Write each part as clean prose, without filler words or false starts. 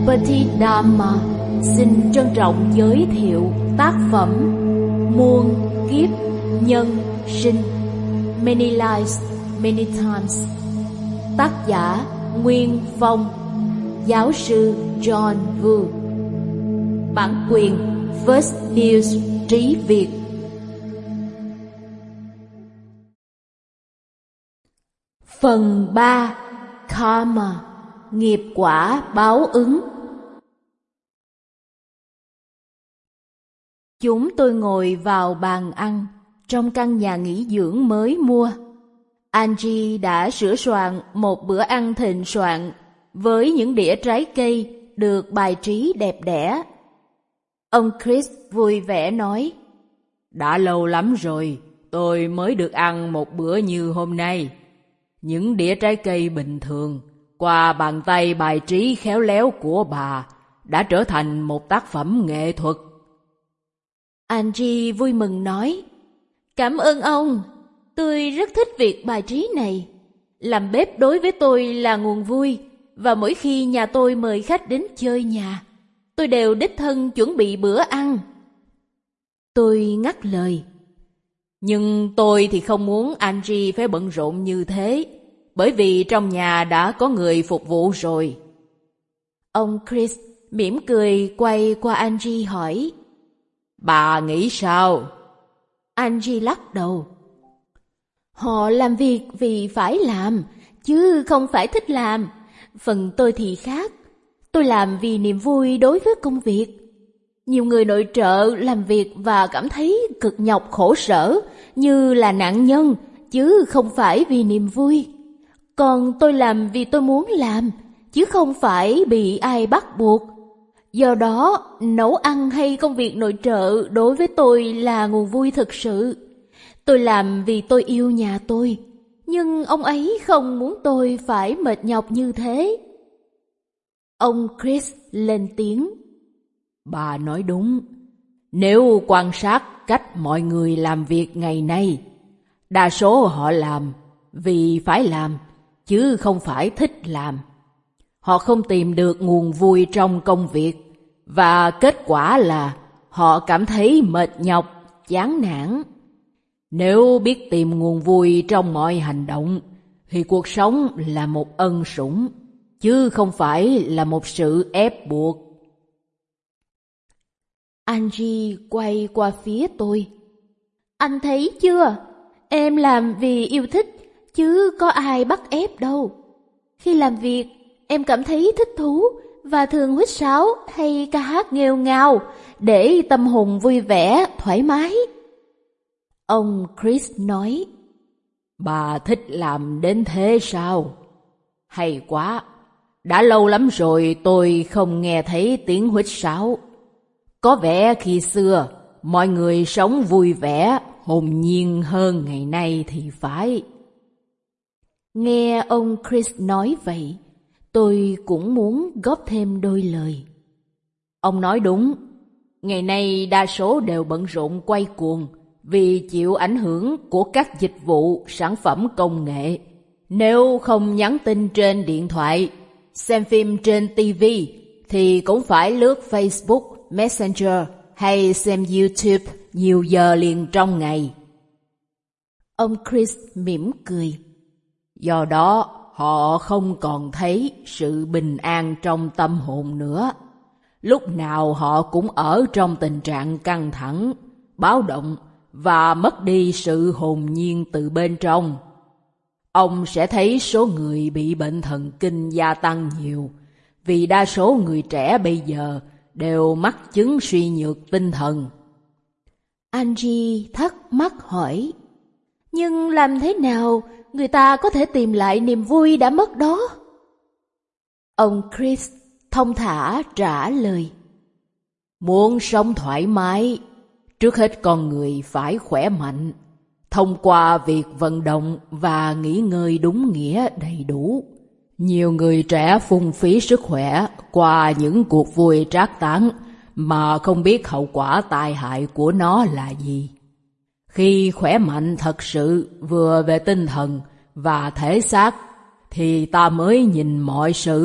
Petit Dharma xin trân trọng giới thiệu tác phẩm Muôn Kiếp Nhân Sinh, Many Lives, Many Times. Tác giả Nguyên Phong, giáo sư John Vu. Bản quyền First News Trí Việt. Phần 3. Karma, nghiệp quả báo ứng. Chúng tôi ngồi vào bàn ăn trong căn nhà nghỉ dưỡng mới mua. Angie đã sửa soạn một bữa ăn thịnh soạn với những đĩa trái cây được bài trí đẹp đẽ. Ông Chris vui vẻ nói: đã lâu lắm rồi tôi mới được ăn một bữa như hôm nay. Những đĩa trái cây bình thường qua bàn tay bài trí khéo léo của bà đã trở thành một tác phẩm nghệ thuật. Angie vui mừng nói: cảm ơn ông, tôi rất thích việc bài trí này. Làm bếp đối với tôi là nguồn vui, và mỗi khi nhà tôi mời khách đến chơi nhà, tôi đều đích thân chuẩn bị bữa ăn. Tôi ngắt lời: nhưng tôi thì không muốn Angie phải bận rộn như thế, bởi vì trong nhà đã có người phục vụ rồi. Ông Chris mỉm cười quay qua Angie hỏi: bà nghĩ sao? Angie lắc đầu: họ làm việc vì phải làm, chứ không phải thích làm. Phần tôi thì khác. Tôi làm vì niềm vui đối với công việc. Nhiều người nội trợ làm việc và cảm thấy cực nhọc khổ sở như là nạn nhân, chứ không phải vì niềm vui. Còn tôi làm vì tôi muốn làm, chứ không phải bị ai bắt buộc. Do đó, nấu ăn hay công việc nội trợ đối với tôi là nguồn vui thực sự. Tôi làm vì tôi yêu nhà tôi, nhưng ông ấy không muốn tôi phải mệt nhọc như thế. Ông Chris lên tiếng: bà nói đúng. Nếu quan sát cách mọi người làm việc ngày nay, đa số họ làm vì phải làm, chứ không phải thích làm. Họ không tìm được nguồn vui trong công việc, và kết quả là họ cảm thấy mệt nhọc, chán nản. Nếu biết tìm nguồn vui trong mọi hành động, thì cuộc sống là một ân sủng, chứ không phải là một sự ép buộc. Angie quay qua phía tôi: anh thấy chưa? Em làm vì yêu thích, chứ có ai bắt ép đâu. Khi làm việc, em cảm thấy thích thú và thường huýt sáo hay ca hát nghêu ngao để tâm hồn vui vẻ, thoải mái. Ông Chris nói: bà thích làm đến thế sao? Hay quá, đã lâu lắm rồi tôi không nghe thấy tiếng huýt sáo. Có vẻ khi xưa mọi người sống vui vẻ, hồn nhiên hơn ngày nay thì phải. Nghe ông Chris nói vậy, tôi cũng muốn góp thêm đôi lời. Ông nói đúng, ngày nay đa số đều bận rộn quay cuồng vì chịu ảnh hưởng của các dịch vụ, sản phẩm công nghệ. Nếu không nhắn tin trên điện thoại, xem phim trên TV, thì cũng phải lướt Facebook, Messenger hay xem YouTube nhiều giờ liền trong ngày. Ông Chris mỉm cười: do đó họ không còn thấy sự bình an trong tâm hồn nữa. Lúc nào họ cũng ở trong tình trạng căng thẳng, báo động và mất đi sự hồn nhiên từ bên trong. Ông sẽ thấy số người bị bệnh thần kinh gia tăng nhiều, vì đa số người trẻ bây giờ đều mắc chứng suy nhược tinh thần. Angie thắc mắc hỏi: nhưng làm thế nào người ta có thể tìm lại niềm vui đã mất đó? Ông Chris thông thả trả lời: muốn sống thoải mái, trước hết con người phải khỏe mạnh, thông qua việc vận động và nghỉ ngơi đúng nghĩa đầy đủ. Nhiều người trẻ phung phí sức khỏe qua những cuộc vui trác tán mà không biết hậu quả tai hại của nó là gì. Khi khỏe mạnh thật sự vừa về tinh thần và thể xác, thì ta mới nhìn mọi sự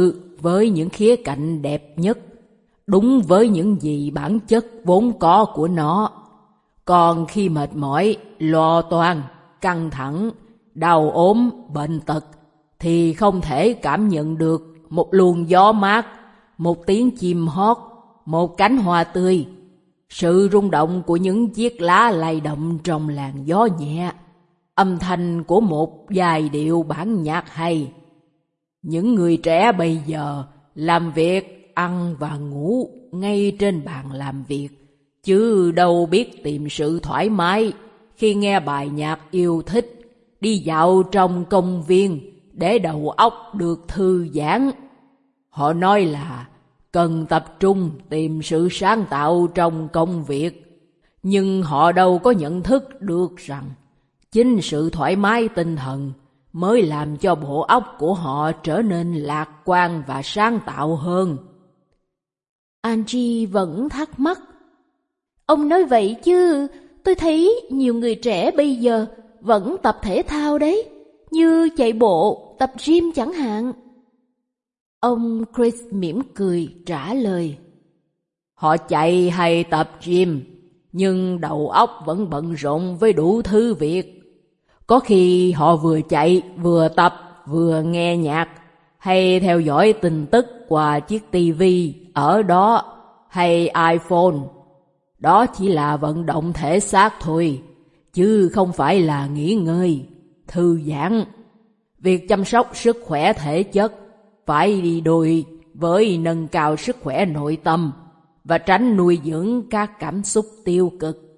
với những khía cạnh đẹp nhất, đúng với những gì bản chất vốn có của nó. Còn khi mệt mỏi, lo toan, căng thẳng, đau ốm, bệnh tật, thì không thể cảm nhận được một luồng gió mát, một tiếng chim hót, một cánh hoa tươi, sự rung động của những chiếc lá lay động trong làn gió nhẹ, âm thanh của một giai điệu bản nhạc hay. Những người trẻ bây giờ làm việc, ăn và ngủ ngay trên bàn làm việc, chứ đâu biết tìm sự thoải mái khi nghe bài nhạc yêu thích, đi dạo trong công viên để đầu óc được thư giãn. Họ nói là cần tập trung tìm sự sáng tạo trong công việc, nhưng họ đâu có nhận thức được rằng chính sự thoải mái tinh thần mới làm cho bộ óc của họ trở nên lạc quan và sáng tạo hơn. Angie vẫn thắc mắc. Ông nói vậy chứ tôi thấy nhiều người trẻ bây giờ vẫn tập thể thao đấy, như chạy bộ, tập gym chẳng hạn. Ông Chris mỉm cười trả lời. Họ chạy hay tập gym, nhưng đầu óc vẫn bận rộn với đủ thứ việc. Có khi họ vừa chạy, vừa tập, vừa nghe nhạc, hay theo dõi tin tức qua chiếc tivi ở đó, hay iPhone. Đó chỉ là vận động thể xác thôi, chứ không phải là nghỉ ngơi, thư giãn. Việc chăm sóc sức khỏe thể chất phải đi đôi với nâng cao sức khỏe nội tâm và tránh nuôi dưỡng các cảm xúc tiêu cực.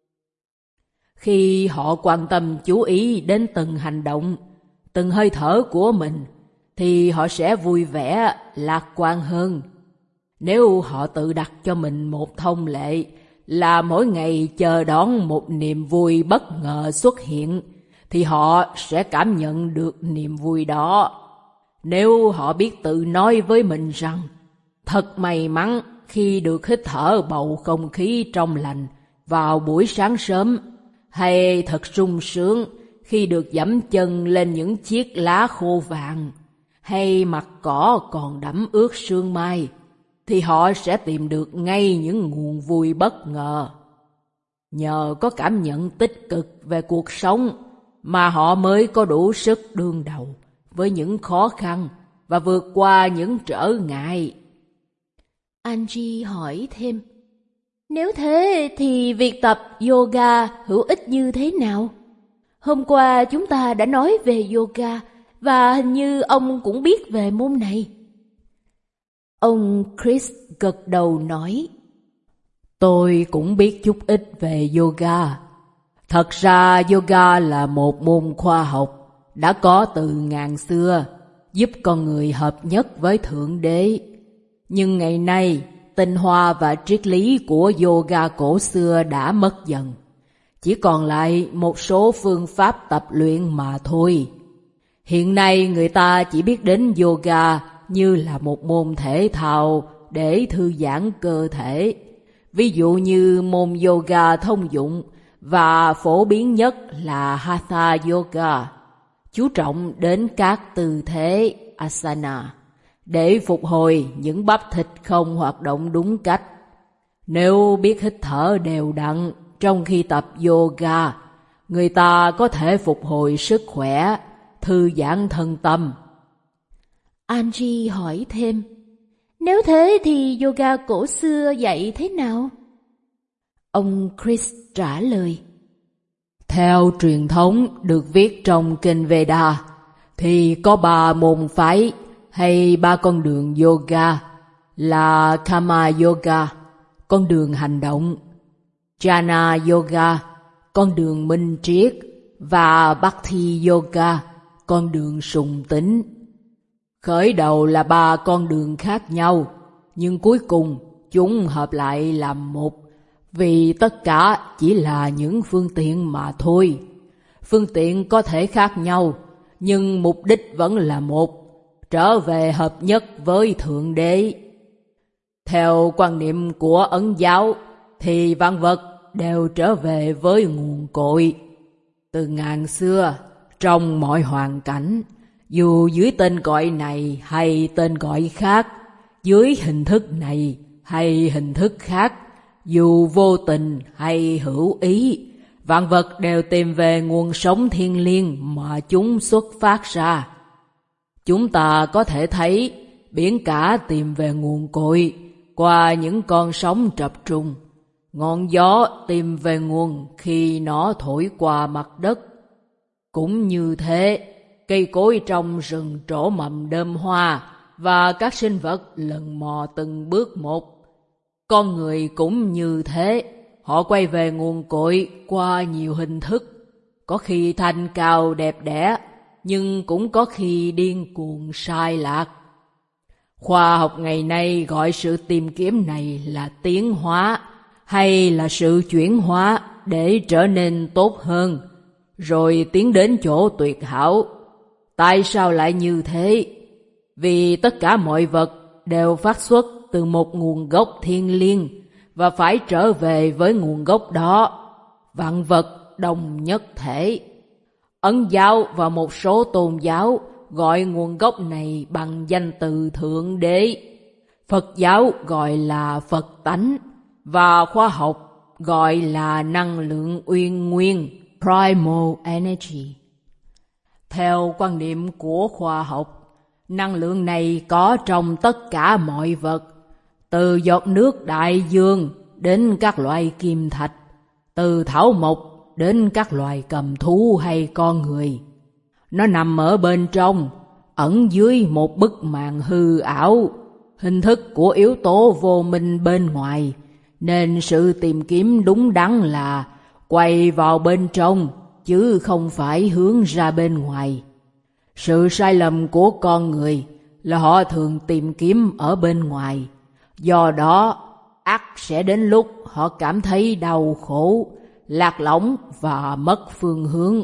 Khi họ quan tâm chú ý đến từng hành động, từng hơi thở của mình, thì họ sẽ vui vẻ, lạc quan hơn. Nếu họ tự đặt cho mình một thông lệ là mỗi ngày chờ đón một niềm vui bất ngờ xuất hiện, thì họ sẽ cảm nhận được niềm vui đó. Nếu họ biết tự nói với mình rằng thật may mắn khi được hít thở bầu không khí trong lành vào buổi sáng sớm, hay thật sung sướng khi được giẫm chân lên những chiếc lá khô vàng, hay mặt cỏ còn đẫm ướt sương mai, thì họ sẽ tìm được ngay những nguồn vui bất ngờ. Nhờ có cảm nhận tích cực về cuộc sống mà họ mới có đủ sức đương đầu với những khó khăn và vượt qua những trở ngại. Angie hỏi thêm, nếu thế thì việc tập yoga hữu ích như thế nào? Hôm qua chúng ta đã nói về yoga và hình như ông cũng biết về môn này. Ông Chris gật đầu nói, tôi cũng biết chút ít về yoga. Thật ra yoga là một môn khoa học đã có từ ngàn xưa, giúp con người hợp nhất với Thượng Đế. Nhưng ngày nay, tinh hoa và triết lý của yoga cổ xưa đã mất dần. Chỉ còn lại một số phương pháp tập luyện mà thôi. Hiện nay người ta chỉ biết đến yoga như là một môn thể thao để thư giãn cơ thể. Ví dụ như môn yoga thông dụng và phổ biến nhất là Hatha Yoga, chú trọng đến các tư thế asana để phục hồi những bắp thịt không hoạt động đúng cách. Nếu biết hít thở đều đặn trong khi tập yoga, người ta có thể phục hồi sức khỏe, thư giãn thân tâm. Angie hỏi thêm, nếu thế thì yoga cổ xưa dạy thế nào? Ông Chris trả lời, theo truyền thống được viết trong kinh Veda thì có 3 môn phái hay 3 con đường yoga là Karma Yoga, con đường hành động, Jnana Yoga, con đường minh triết, và Bhakti Yoga, con đường sùng tín. Khởi đầu là 3 con đường khác nhau, nhưng cuối cùng chúng hợp lại làm một, vì tất cả chỉ là những phương tiện mà thôi. Phương tiện có thể khác nhau, nhưng mục đích vẫn là một, trở về hợp nhất với Thượng Đế. Theo quan niệm của Ấn giáo thì vạn vật đều trở về với nguồn cội. Từ ngàn xưa, trong mọi hoàn cảnh, Dù dưới tên gọi này hay tên gọi khác, dưới hình thức này hay hình thức khác, dù vô tình hay hữu ý, vạn vật đều tìm về nguồn sống thiêng liêng mà chúng xuất phát ra. Chúng ta có thể thấy biển cả tìm về nguồn cội qua những con sóng trập trùng, ngọn gió tìm về nguồn khi nó thổi qua mặt đất. Cũng như thế, cây cối trong rừng trổ mầm đơm hoa và các sinh vật lần mò từng bước một. Con người cũng như thế, họ quay về nguồn cội qua nhiều hình thức, có khi thanh cao đẹp đẽ, nhưng cũng có khi điên cuồng sai lạc. Khoa học ngày nay gọi sự tìm kiếm này là tiến hóa, hay là sự chuyển hóa để trở nên tốt hơn, rồi tiến đến chỗ tuyệt hảo. Tại sao lại như thế? Vì tất cả mọi vật đều phát xuất từ một nguồn gốc thiêng liêng và phải trở về với nguồn gốc đó. Vạn vật đồng nhất thể. Ấn giáo và một số tôn giáo gọi nguồn gốc này bằng danh từ Thượng Đế. Phật giáo gọi là Phật tánh, và khoa học gọi là năng lượng uyên nguyên, Primal Energy. Theo quan niệm của khoa học, năng lượng này có trong tất cả mọi vật, từ giọt nước đại dương đến các loại kim thạch, từ thảo mộc đến các loài cầm thú hay con người. Nó nằm ở bên trong, ẩn dưới một bức màn hư ảo, hình thức của yếu tố vô minh bên ngoài, nên sự tìm kiếm đúng đắn là quay vào bên trong, chứ không phải hướng ra bên ngoài. Sự sai lầm của con người là họ thường tìm kiếm ở bên ngoài, do đó ắt sẽ đến lúc họ cảm thấy đau khổ, lạc lõng và mất phương hướng.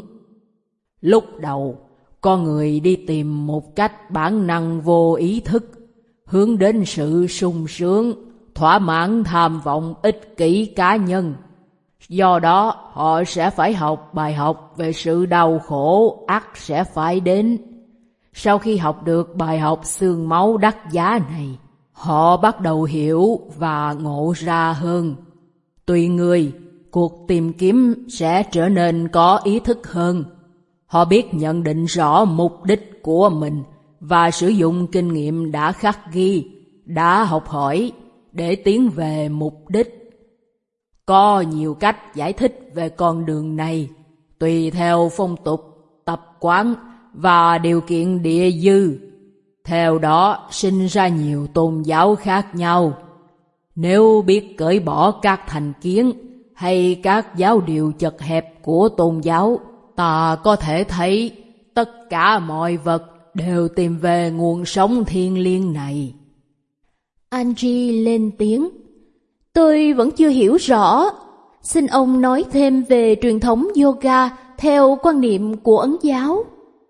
Lúc đầu, con người đi tìm một cách bản năng vô ý thức, hướng đến sự sung sướng, thỏa mãn tham vọng ích kỷ cá nhân. Do đó, họ sẽ phải học bài học về sự đau khổ ắt sẽ phải đến. Sau khi học được bài học xương máu đắt giá này, họ bắt đầu hiểu và ngộ ra hơn. Tùy người, cuộc tìm kiếm sẽ trở nên có ý thức hơn. Họ biết nhận định rõ mục đích của mình và sử dụng kinh nghiệm đã khắc ghi, đã học hỏi để tiến về mục đích. Có nhiều cách giải thích về con đường này, tùy theo phong tục, tập quán và điều kiện địa dư. Theo đó sinh ra nhiều tôn giáo khác nhau. Nếu biết cởi bỏ các thành kiến hay các giáo điều chật hẹp của tôn giáo, ta có thể thấy tất cả mọi vật đều tìm về nguồn sống thiêng liêng này. Angie lên tiếng. Tôi vẫn chưa hiểu rõ. Xin ông nói thêm về truyền thống yoga theo quan niệm của Ấn giáo.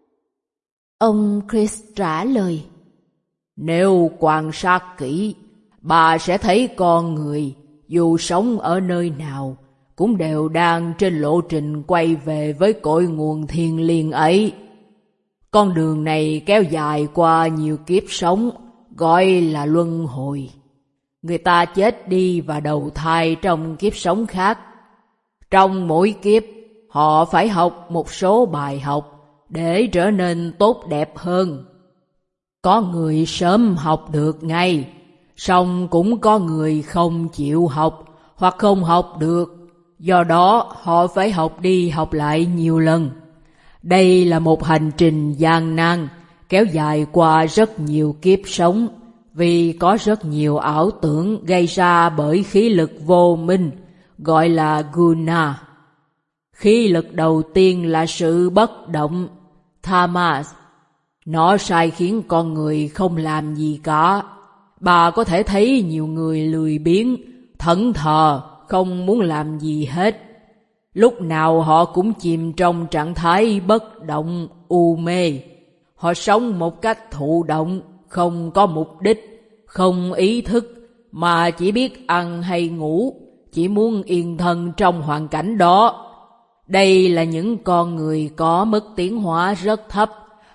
Ông Chris trả lời. Nếu quan sát kỹ, bà sẽ thấy con người, dù sống ở nơi nào, cũng đều đang trên lộ trình quay về với cội nguồn thiêng liêng ấy. Con đường này kéo dài qua nhiều kiếp sống, gọi là luân hồi. Người ta chết đi và đầu thai trong kiếp sống khác. Trong mỗi kiếp, họ phải học một số bài học để trở nên tốt đẹp hơn. Có người sớm học được ngay, song cũng có người không chịu học hoặc không học được. Do đó, họ phải học đi học lại nhiều lần. Đây là một hành trình gian nan, kéo dài qua rất nhiều kiếp sống, vì có rất nhiều ảo tưởng gây ra bởi khí lực vô minh, gọi là guna. Khí lực đầu tiên là sự bất động, tamas. Nó sai khiến con người không làm gì cả. Bà có thể thấy nhiều người lười biếng, thẫn thờ, không muốn làm gì hết. Lúc nào họ cũng chìm trong trạng thái bất động, u mê. Họ sống một cách thụ động, không có mục đích, không ý thức, mà chỉ biết ăn hay ngủ, chỉ muốn yên thân trong hoàn cảnh đó. Đây là những con người có mức tiến hóa rất thấp,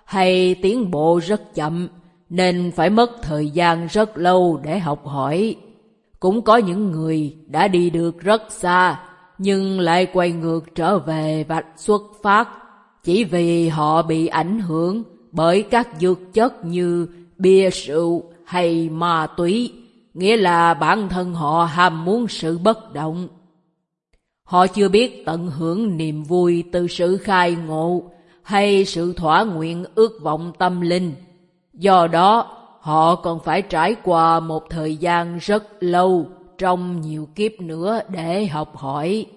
hay tiến bộ rất chậm, nên phải mất thời gian rất lâu để học hỏi. Cũng có những người đã đi được rất xa, nhưng lại quay ngược trở về vạch xuất phát, chỉ vì họ bị ảnh hưởng bởi các dược chất như bia rượu hay ma túy, nghĩa là bản thân họ ham muốn sự bất động. Họ chưa biết tận hưởng niềm vui từ sự khai ngộ hay sự thỏa nguyện ước vọng tâm linh. Do đó, họ còn phải trải qua một thời gian rất lâu trong nhiều kiếp nữa để học hỏi.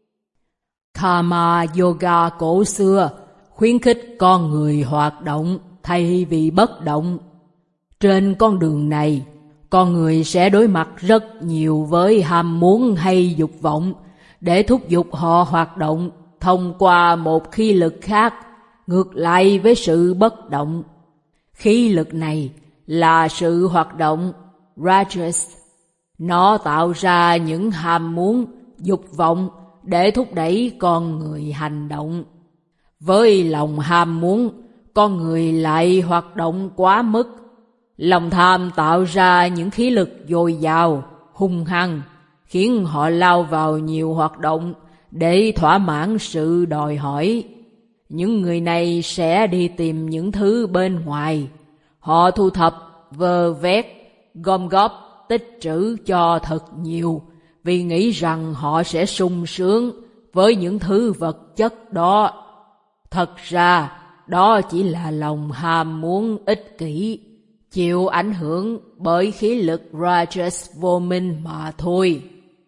Karma Yoga cổ xưa khuyến khích con người hoạt động thay vì bất động. Trên con đường này, con người sẽ đối mặt rất nhiều với ham muốn hay dục vọng để thúc giục họ hoạt động thông qua một khí lực khác, ngược lại với sự bất động. Khí lực này là sự hoạt động Rajas. Nó tạo ra những ham muốn, dục vọng để thúc đẩy con người hành động. Với lòng ham muốn, con người lại hoạt động quá mức. Lòng tham tạo ra những khí lực dồi dào, hung hăng, khiến họ lao vào nhiều hoạt động để thỏa mãn sự đòi hỏi. Những người này sẽ đi tìm những thứ bên ngoài. Họ thu thập, vơ vét, gom góp, tích trữ cho thật nhiều, vì nghĩ rằng họ sẽ sung sướng với những thứ vật chất đó. Thật ra, đó chỉ là lòng ham muốn ích kỷ, chịu ảnh hưởng bởi khí lực Rajas vô minh mà thôi.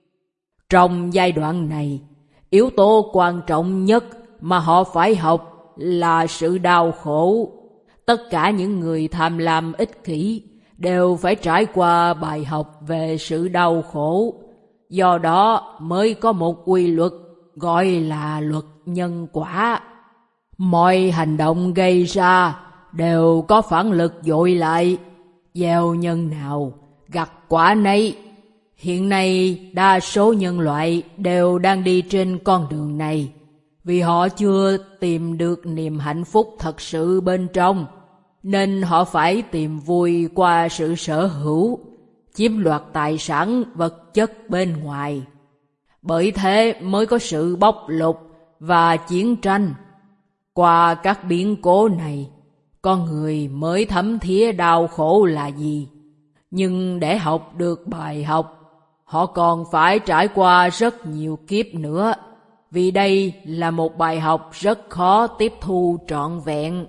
Trong giai đoạn này, yếu tố quan trọng nhất mà họ phải học là sự đau khổ. Tất cả những người tham lam ích kỷ đều phải trải qua bài học về sự đau khổ. Do đó mới có một quy luật gọi là luật nhân quả. Mọi hành động gây ra đều có phản lực dội lại. Gieo nhân nào, gặt quả nấy. Hiện nay đa số nhân loại đều đang đi trên con đường này, vì họ chưa tìm được niềm hạnh phúc thật sự bên trong, nên họ phải tìm vui qua sự sở hữu, chiếm đoạt tài sản vật chất bên ngoài. Bởi thế mới có sự bóc lột và chiến tranh. Qua các biến cố này, con người mới thấm thía đau khổ là gì. Nhưng để học được bài học, họ còn phải trải qua rất nhiều kiếp nữa, vì đây là một bài học rất khó tiếp thu trọn vẹn.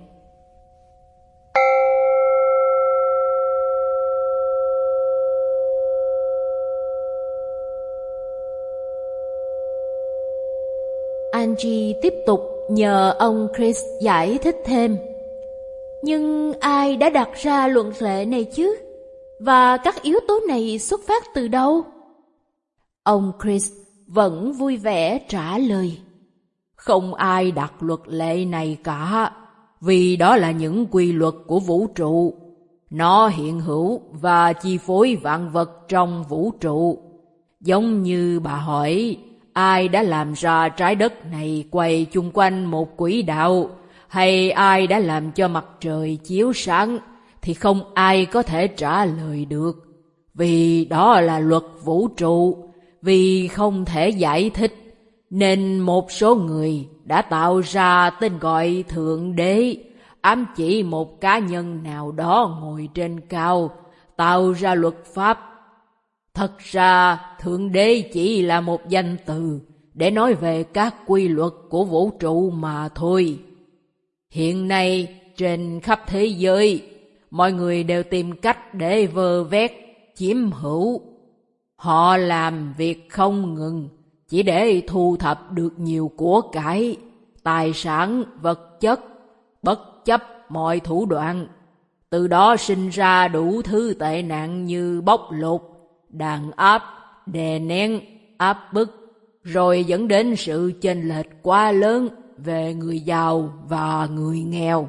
Angie tiếp tục nhờ ông Chris giải thích thêm. Nhưng ai đã đặt ra luận lệ này chứ? Và các yếu tố này xuất phát từ đâu? Ông Chris vẫn vui vẻ trả lời. Không ai đặt luật lệ này cả, vì đó là những quy luật của vũ trụ. Nó hiện hữu và chi phối vạn vật trong vũ trụ. Giống như bà hỏi, ai đã làm ra trái đất này quay chung quanh một quỹ đạo, hay ai đã làm cho mặt trời chiếu sáng, thì không ai có thể trả lời được. Vì đó là luật vũ trụ, vì không thể giải thích, nên một số người đã tạo ra tên gọi Thượng Đế, ám chỉ một cá nhân nào đó ngồi trên cao, tạo ra luật pháp. Thật ra, Thượng Đế chỉ là một danh từ để nói về các quy luật của vũ trụ mà thôi. Hiện nay, trên khắp thế giới, mọi người đều tìm cách để vơ vét, chiếm hữu. Họ làm việc không ngừng, chỉ để thu thập được nhiều của cải, tài sản, vật chất, bất chấp mọi thủ đoạn. Từ đó sinh ra đủ thứ tệ nạn như bóc lột, đàn áp, đè nén, áp bức, rồi dẫn đến sự chênh lệch quá lớn về người giàu và người nghèo.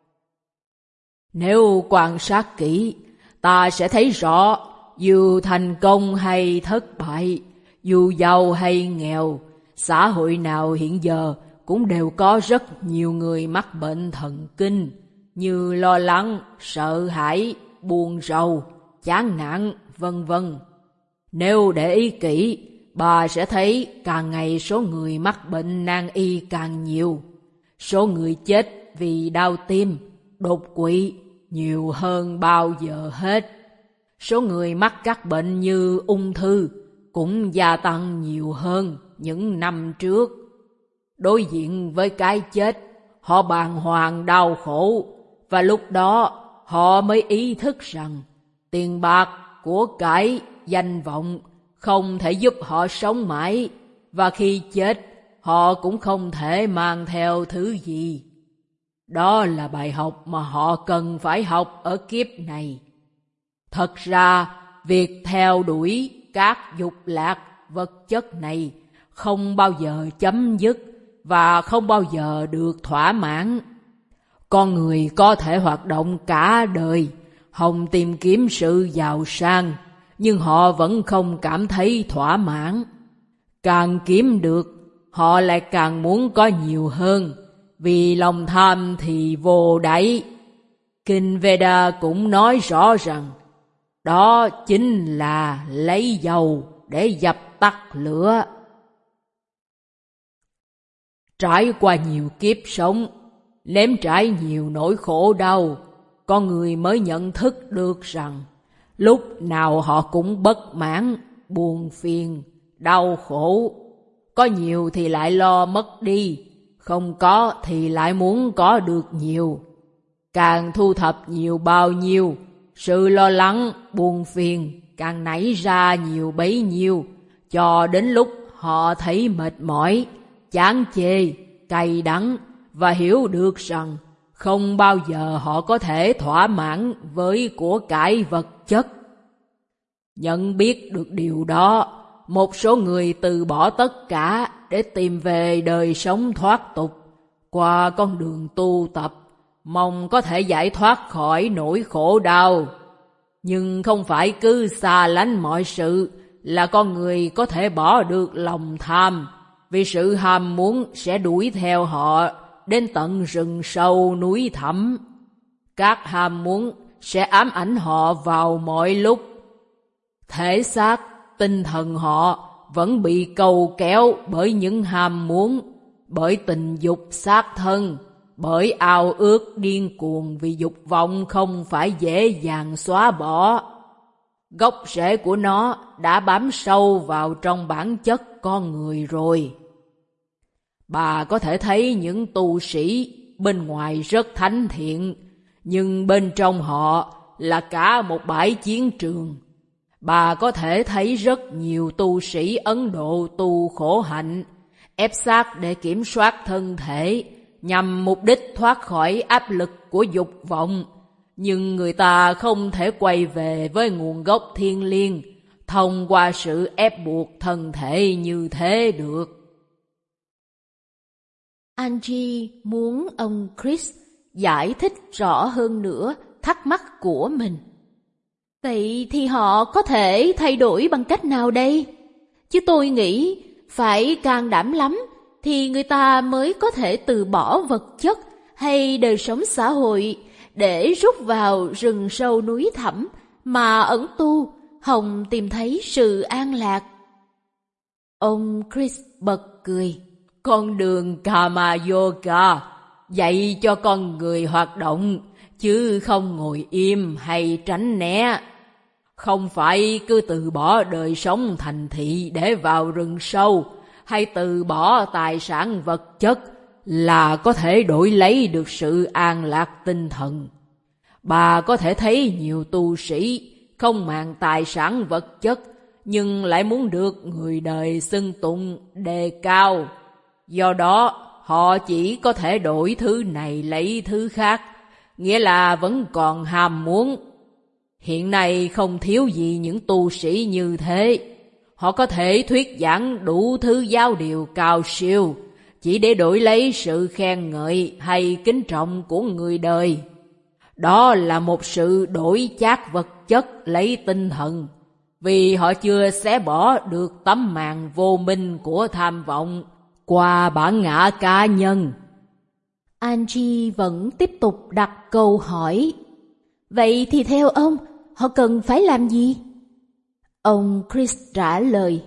Nếu quan sát kỹ, ta sẽ thấy rõ, dù thành công hay thất bại, dù giàu hay nghèo, xã hội nào hiện giờ cũng đều có rất nhiều người mắc bệnh thần kinh, như lo lắng, sợ hãi, buồn rầu, chán nản, vân vân. Nếu để ý kỹ, bà sẽ thấy càng ngày số người mắc bệnh nan y càng nhiều. Số người chết vì đau tim, đột quỵ nhiều hơn bao giờ hết. Số người mắc các bệnh như ung thư cũng gia tăng nhiều hơn những năm trước. Đối diện với cái chết, họ bàng hoàng đau khổ, và lúc đó họ mới ý thức rằng tiền bạc, của cải, danh vọng không thể giúp họ sống mãi, và khi chết họ cũng không thể mang theo thứ gì. Đó là bài học mà họ cần phải học ở kiếp này. Thật ra, việc theo đuổi các dục lạc vật chất này không bao giờ chấm dứt và không bao giờ được thỏa mãn. Con người có thể hoạt động cả đời, hòng tìm kiếm sự giàu sang, nhưng họ vẫn không cảm thấy thỏa mãn. Càng kiếm được, họ lại càng muốn có nhiều hơn, vì lòng tham thì vô đáy. Kinh Veda cũng nói rõ rằng, đó chính là lấy dầu để dập tắt lửa. Trải qua nhiều kiếp sống, nếm trải nhiều nỗi khổ đau, con người mới nhận thức được rằng lúc nào họ cũng bất mãn, buồn phiền, đau khổ. Có nhiều thì lại lo mất đi, không có thì lại muốn có được nhiều. Càng thu thập nhiều bao nhiêu, sự lo lắng, buồn phiền càng nảy ra nhiều bấy nhiêu, cho đến lúc họ thấy mệt mỏi, chán chê, cay đắng và hiểu được rằng không bao giờ họ có thể thỏa mãn với của cải vật chất. Nhận biết được điều đó, một số người từ bỏ tất cả để tìm về đời sống thoát tục qua con đường tu tập, mong có thể giải thoát khỏi nỗi khổ đau. Nhưng không phải cứ xa lánh mọi sự là con người có thể bỏ được lòng tham, vì sự ham muốn sẽ đuổi theo họ đến tận rừng sâu núi thẳm. Các ham muốn sẽ ám ảnh họ vào mọi lúc. Thể xác, tinh thần họ vẫn bị cầu kéo bởi những ham muốn, bởi tình dục xác thân, bởi ao ước điên cuồng vì dục vọng không phải dễ dàng xóa bỏ. Gốc rễ của nó đã bám sâu vào trong bản chất con người rồi. Bà có thể thấy những tu sĩ bên ngoài rất thánh thiện, nhưng bên trong họ là cả một bãi chiến trường. Bà có thể thấy rất nhiều tu sĩ Ấn Độ tu khổ hạnh, ép sát để kiểm soát thân thể, nhằm mục đích thoát khỏi áp lực của dục vọng. Nhưng người ta không thể quay về với nguồn gốc thiêng liêng thông qua sự ép buộc thân thể như thế được. Angie muốn ông Chris giải thích rõ hơn nữa thắc mắc của mình. Vậy thì họ có thể thay đổi bằng cách nào đây? Chứ tôi nghĩ phải can đảm lắm thì người ta mới có thể từ bỏ vật chất hay đời sống xã hội để rút vào rừng sâu núi thẳm mà ẩn tu, hòng tìm thấy sự an lạc. Ông Chris bật cười. Con đường Karma Yoga dạy cho con người hoạt động, chứ không ngồi im hay tránh né. Không phải cứ từ bỏ đời sống thành thị để vào rừng sâu, hay từ bỏ tài sản vật chất là có thể đổi lấy được sự an lạc tinh thần. Bà có thể thấy nhiều tu sĩ không màng tài sản vật chất, nhưng lại muốn được người đời xưng tụng đề cao. Do đó, họ chỉ có thể đổi thứ này lấy thứ khác, nghĩa là vẫn còn ham muốn. Hiện nay không thiếu gì những tu sĩ như thế. Họ có thể thuyết giảng đủ thứ giáo điều cao siêu, chỉ để đổi lấy sự khen ngợi hay kính trọng của người đời. Đó là một sự đổi chác vật chất lấy tinh thần, vì họ chưa xé bỏ được tấm màn vô minh của tham vọng qua bản ngã cá nhân. Angie vẫn tiếp tục đặt câu hỏi. Vậy thì theo ông, họ cần phải làm gì? Ông Chris trả lời.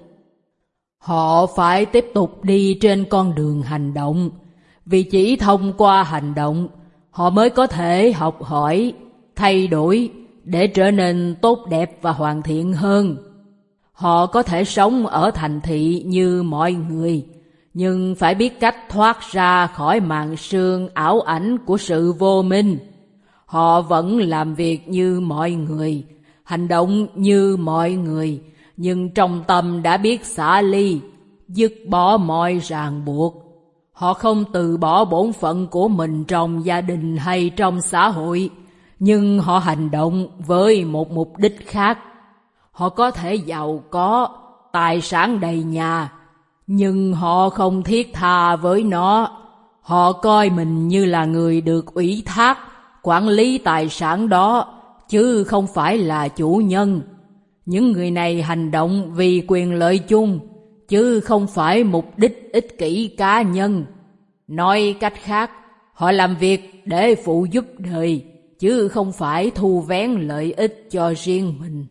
Họ phải tiếp tục đi trên con đường hành động, vì chỉ thông qua hành động, họ mới có thể học hỏi, thay đổi để trở nên tốt đẹp và hoàn thiện hơn. Họ có thể sống ở thành thị như mọi người, nhưng phải biết cách thoát ra khỏi màn sương ảo ảnh của sự vô minh. Họ vẫn làm việc như mọi người, hành động như mọi người, nhưng trong tâm đã biết xả ly, dứt bỏ mọi ràng buộc. Họ không từ bỏ bổn phận của mình trong gia đình hay trong xã hội, nhưng họ hành động với một mục đích khác. Họ có thể giàu có, tài sản đầy nhà, nhưng họ không thiết tha với nó. Họ coi mình như là người được ủy thác quản lý tài sản đó, chứ không phải là chủ nhân. Những người này hành động vì quyền lợi chung, chứ không phải mục đích ích kỷ cá nhân. Nói cách khác, họ làm việc để phụ giúp đời, chứ không phải thu vén lợi ích cho riêng mình.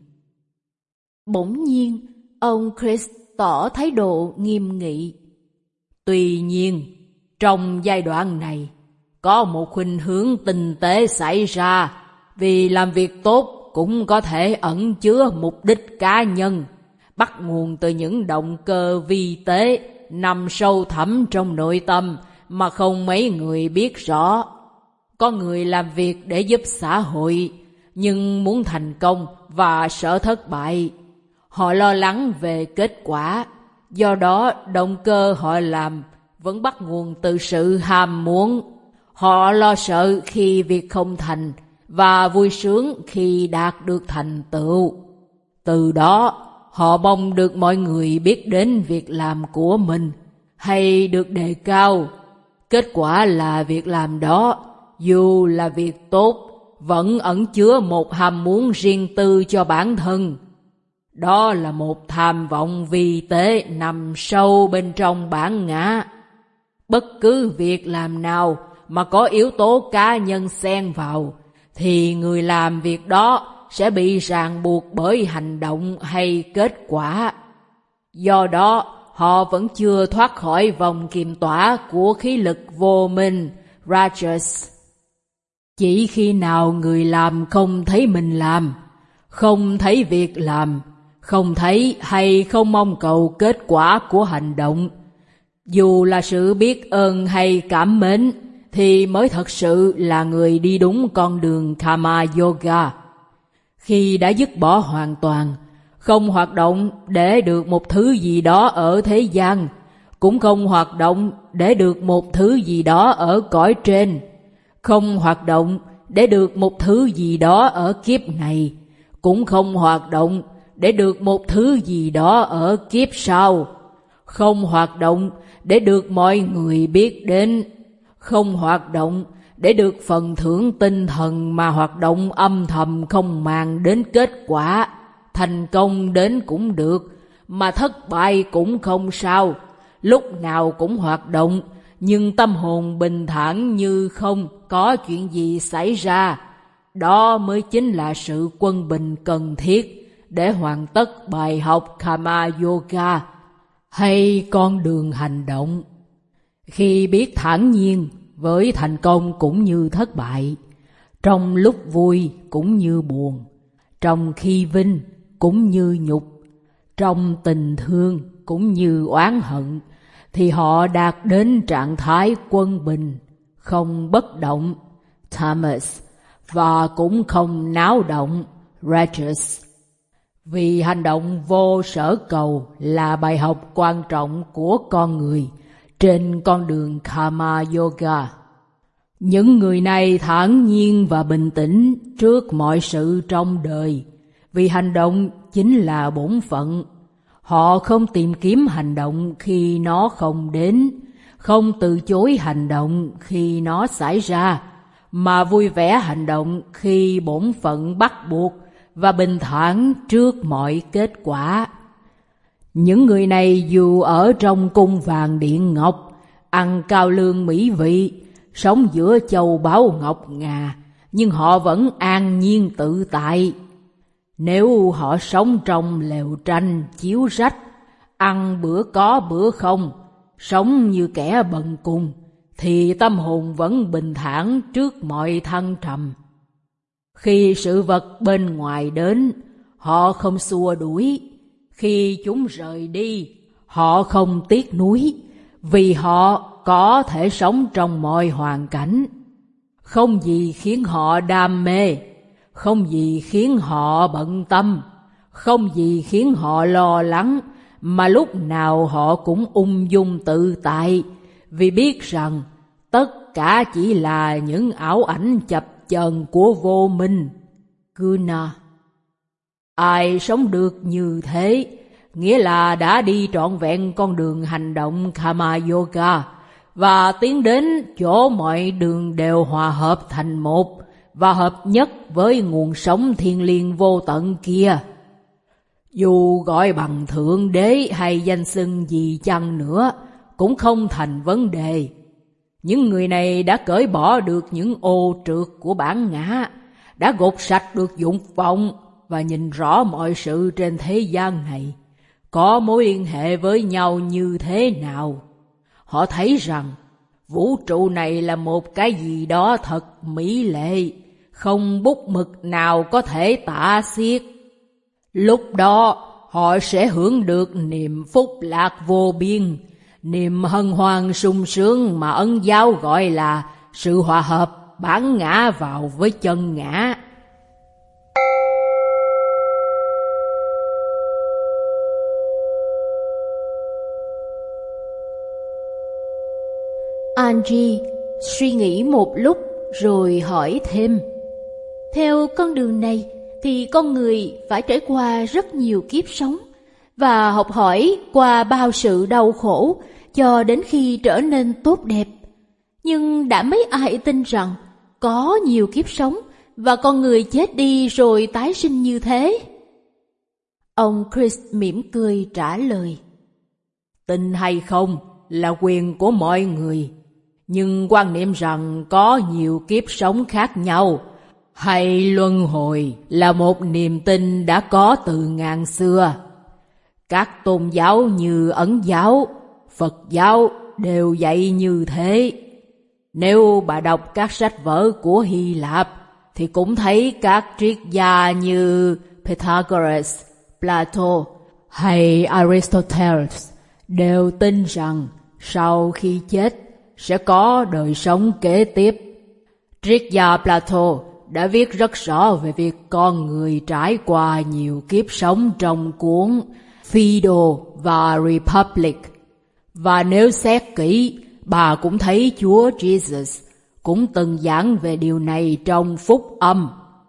Bỗng nhiên, ông Chris tỏ thái độ nghiêm nghị. Tuy nhiên, trong giai đoạn này, có một khuynh hướng tinh tế xảy ra, vì làm việc tốt cũng có thể ẩn chứa mục đích cá nhân, bắt nguồn từ những động cơ vi tế nằm sâu thẳm trong nội tâm mà không mấy người biết rõ. Có người làm việc để giúp xã hội, nhưng muốn thành công và sợ thất bại. Họ lo lắng về kết quả, do đó động cơ họ làm vẫn bắt nguồn từ sự ham muốn. Họ lo sợ khi việc không thành và vui sướng khi đạt được thành tựu. Từ đó, họ mong được mọi người biết đến việc làm của mình hay được đề cao. Kết quả là việc làm đó, dù là việc tốt, vẫn ẩn chứa một ham muốn riêng tư cho bản thân. Đó là một tham vọng vi tế nằm sâu bên trong bản ngã. Bất cứ việc làm nào mà có yếu tố cá nhân xen vào, thì người làm việc đó sẽ bị ràng buộc bởi hành động hay kết quả. Do đó, họ vẫn chưa thoát khỏi vòng kiềm tỏa của khí lực vô minh, Rajas. Chỉ khi nào người làm không thấy mình làm, không thấy việc làm, không thấy hay không mong cầu kết quả của hành động, dù là sự biết ơn hay cảm mến, thì mới thật sự là người đi đúng con đường Karma Yoga. Khi đã dứt bỏ hoàn toàn, không hoạt động để được một thứ gì đó ở thế gian, cũng không hoạt động để được một thứ gì đó ở cõi trên, không hoạt động để được một thứ gì đó ở kiếp này, cũng không hoạt động để được một thứ gì đó ở kiếp sau, không hoạt động để được mọi người biết đến, không hoạt động để được phần thưởng tinh thần mà hoạt động âm thầm không màng đến kết quả, thành công đến cũng được, mà thất bại cũng không sao, lúc nào cũng hoạt động, nhưng tâm hồn bình thản như không có chuyện gì xảy ra. Đó mới chính là sự quân bình cần thiết để hoàn tất bài học Karma Yoga hay con đường hành động. Khi biết thản nhiên với thành công cũng như thất bại, trong lúc vui cũng như buồn, trong khi vinh cũng như nhục, trong tình thương cũng như oán hận, thì họ đạt đến trạng thái quân bình, không bất động, Tamas, và cũng không náo động, Rajas. Vì hành động vô sở cầu là bài học quan trọng của con người trên con đường Karma Yoga. Những người này thản nhiên và bình tĩnh trước mọi sự trong đời, vì hành động chính là bổn phận. Họ không tìm kiếm hành động khi nó không đến, không từ chối hành động khi nó xảy ra, mà vui vẻ hành động khi bổn phận bắt buộc và bình thản trước mọi kết quả. Những người này dù ở trong cung vàng điện ngọc, ăn cao lương mỹ vị, sống giữa châu báu ngọc ngà, nhưng họ vẫn an nhiên tự tại. Nếu họ sống trong lều tranh, chiếu rách, ăn bữa có bữa không, sống như kẻ bần cùng, thì tâm hồn vẫn bình thản trước mọi thăng trầm. Khi sự vật bên ngoài đến, họ không xua đuổi. Khi chúng rời đi, họ không tiếc nuối, vì họ có thể sống trong mọi hoàn cảnh. Không gì khiến họ đam mê, không gì khiến họ bận tâm, không gì khiến họ lo lắng, mà lúc nào họ cũng ung dung tự tại, vì biết rằng tất cả chỉ là những ảo ảnh chập chờn của vô minh. Guna. Ai sống được như thế, nghĩa là đã đi trọn vẹn con đường hành động Karma Yoga và tiến đến chỗ mọi đường đều hòa hợp thành một và hợp nhất với nguồn sống thiêng liêng vô tận kia. Dù gọi bằng Thượng Đế hay danh xưng gì chăng nữa, cũng không thành vấn đề. Những người này đã cởi bỏ được những ô trượt của bản ngã, đã gột sạch được dục vọng và nhìn rõ mọi sự trên thế gian này có mối liên hệ với nhau như thế nào. Họ thấy rằng vũ trụ này là một cái gì đó thật mỹ lệ, không bút mực nào có thể tả xiết. Lúc đó họ sẽ hưởng được niềm phúc lạc vô biên, niềm hân hoan sung sướng mà Ấn giáo gọi là sự hòa hợp bản ngã vào với chân ngã. Angie suy nghĩ một lúc rồi hỏi thêm. Theo con đường này thì con người phải trải qua rất nhiều kiếp sống và học hỏi qua bao sự đau khổ cho đến khi trở nên tốt đẹp. Nhưng đã mấy ai tin rằng có nhiều kiếp sống và con người chết đi rồi tái sinh như thế? Ông Chris mỉm cười trả lời. Tin hay không là quyền của mọi người, nhưng quan niệm rằng có nhiều kiếp sống khác nhau hay luân hồi là một niềm tin đã có từ ngàn xưa. Các tôn giáo như Ấn giáo, Phật giáo đều dạy như thế. Nếu bà đọc các sách vở của Hy Lạp thì cũng thấy các triết gia như Pythagoras, Plato hay Aristoteles đều tin rằng sau khi chết sẽ có đời sống kế tiếp. Triết gia Plato đã viết rất rõ về việc con người trải qua nhiều kiếp sống trong cuốn Phaedo và Republic. Và nếu xét kỹ, bà cũng thấy Chúa Jesus cũng từng giảng về điều này trong Phúc Âm.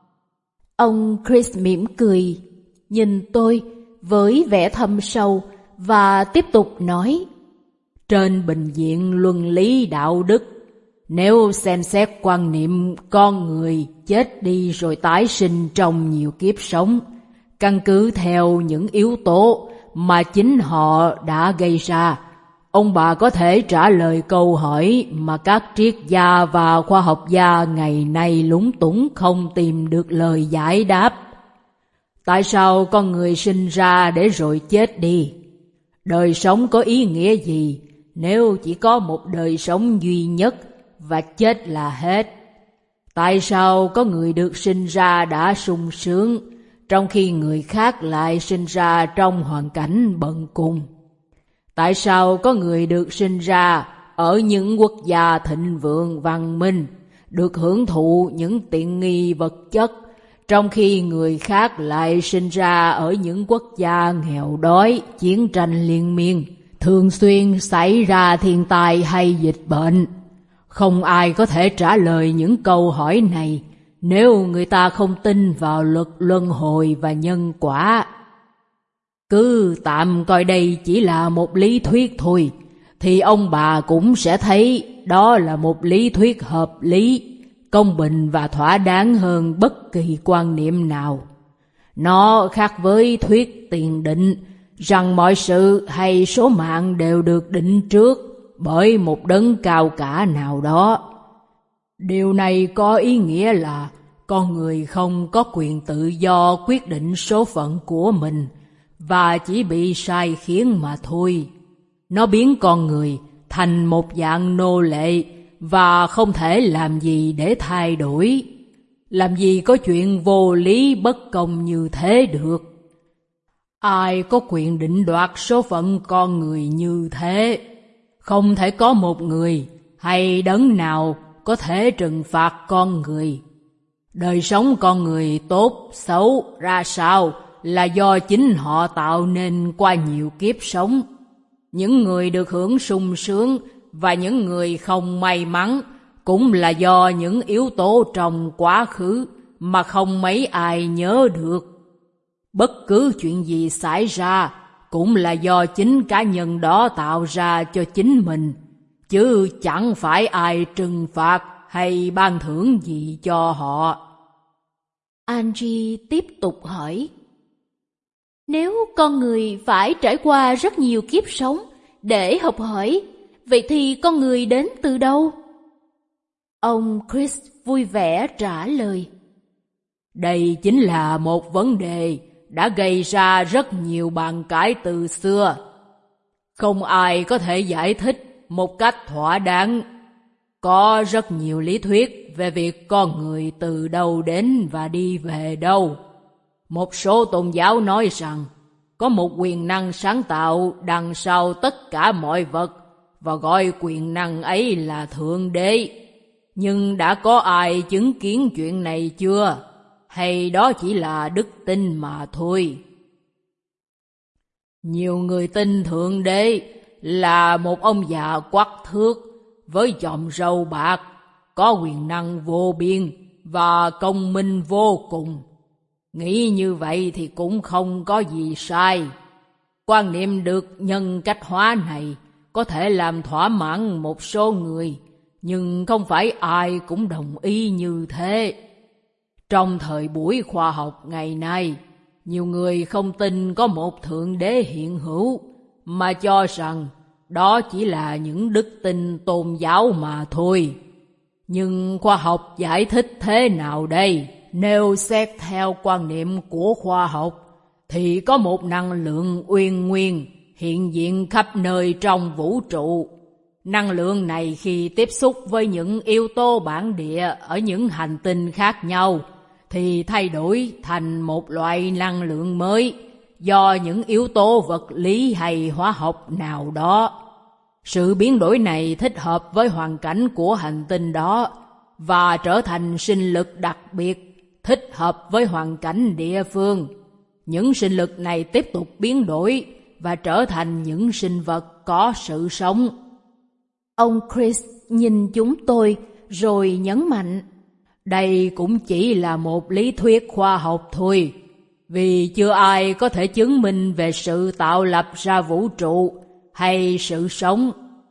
Ông Chris mỉm cười, nhìn tôi với vẻ thâm sâu và tiếp tục nói. Trên bình diện luân lý đạo đức, nếu xem xét quan niệm con người chết đi rồi tái sinh trong nhiều kiếp sống, căn cứ theo những yếu tố mà chính họ đã gây ra, ông bà có thể trả lời câu hỏi mà các triết gia và khoa học gia ngày nay lúng túng không tìm được lời giải đáp. Tại sao con người sinh ra để rồi chết đi? Đời sống có ý nghĩa gì nếu chỉ có một đời sống duy nhất và chết là hết? Tại sao có người được sinh ra đã sung sướng, trong khi người khác lại sinh ra trong hoàn cảnh bần cùng? Tại sao có người được sinh ra ở những quốc gia thịnh vượng văn minh, được hưởng thụ những tiện nghi vật chất, trong khi người khác lại sinh ra ở những quốc gia nghèo đói, chiến tranh liên miên, thường xuyên xảy ra thiên tai hay dịch bệnh? Không ai có thể trả lời những câu hỏi này nếu người ta không tin vào luật luân hồi và nhân quả. Cứ tạm coi đây chỉ là một lý thuyết thôi, thì ông bà cũng sẽ thấy đó là một lý thuyết hợp lý, công bình và thỏa đáng hơn bất kỳ quan niệm nào. Nó khác với thuyết tiền định, rằng mọi sự hay số mạng đều được định trước bởi một đấng cao cả nào đó. Điều này có ý nghĩa là con người không có quyền tự do quyết định số phận của mình và chỉ bị sai khiến mà thôi. Nó biến con người thành một dạng nô lệ và không thể làm gì để thay đổi. Làm gì có chuyện vô lý bất công như thế được. Ai có quyền định đoạt số phận con người như thế? Không thể có một người hay đấng nào có thể trừng phạt con người. Đời sống con người tốt, xấu ra sao là do chính họ tạo nên qua nhiều kiếp sống. Những người được hưởng sung sướng và những người không may mắn cũng là do những yếu tố trong quá khứ mà không mấy ai nhớ được. Bất cứ chuyện gì xảy ra cũng là do chính cá nhân đó tạo ra cho chính mình, chứ chẳng phải ai trừng phạt hay ban thưởng gì cho họ. Angie tiếp tục hỏi, nếu con người phải trải qua rất nhiều kiếp sống để học hỏi, vậy thì con người đến từ đâu? Ông Chris vui vẻ trả lời, đây chính là một vấn đề đã gây ra rất nhiều bàn cãi từ xưa. Không ai có thể giải thích một cách thỏa đáng. Có rất nhiều lý thuyết về việc con người từ đâu đến và đi về đâu. Một số tôn giáo nói rằng có một quyền năng sáng tạo đằng sau tất cả mọi vật và gọi quyền năng ấy là Thượng Đế. Nhưng đã có ai chứng kiến chuyện này chưa? Hay đó chỉ là đức tin mà thôi? Nhiều người tin Thượng Đế là một ông già quắc thước với chòm râu bạc, có quyền năng vô biên và công minh vô cùng. Nghĩ như vậy thì cũng không có gì sai. Quan niệm được nhân cách hóa này có thể làm thỏa mãn một số người, nhưng không phải ai cũng đồng ý như thế. Trong thời buổi khoa học ngày nay, nhiều người không tin có một Thượng Đế hiện hữu, mà cho rằng đó chỉ là những đức tin tôn giáo mà thôi. Nhưng khoa học giải thích thế nào đây? Nếu xét theo quan niệm của khoa học, thì có một năng lượng uyên nguyên hiện diện khắp nơi trong vũ trụ. Năng lượng này khi tiếp xúc với những yếu tố bản địa ở những hành tinh khác nhau, thì thay đổi thành một loại năng lượng mới do những yếu tố vật lý hay hóa học nào đó. Sự biến đổi này thích hợp với hoàn cảnh của hành tinh đó và trở thành sinh lực đặc biệt thích hợp với hoàn cảnh địa phương. Những sinh lực này tiếp tục biến đổi và trở thành những sinh vật có sự sống. Ông Chris nhìn chúng tôi rồi nhấn mạnh, đây cũng chỉ là một lý thuyết khoa học thôi, vì chưa ai có thể chứng minh về sự tạo lập ra vũ trụ hay sự sống.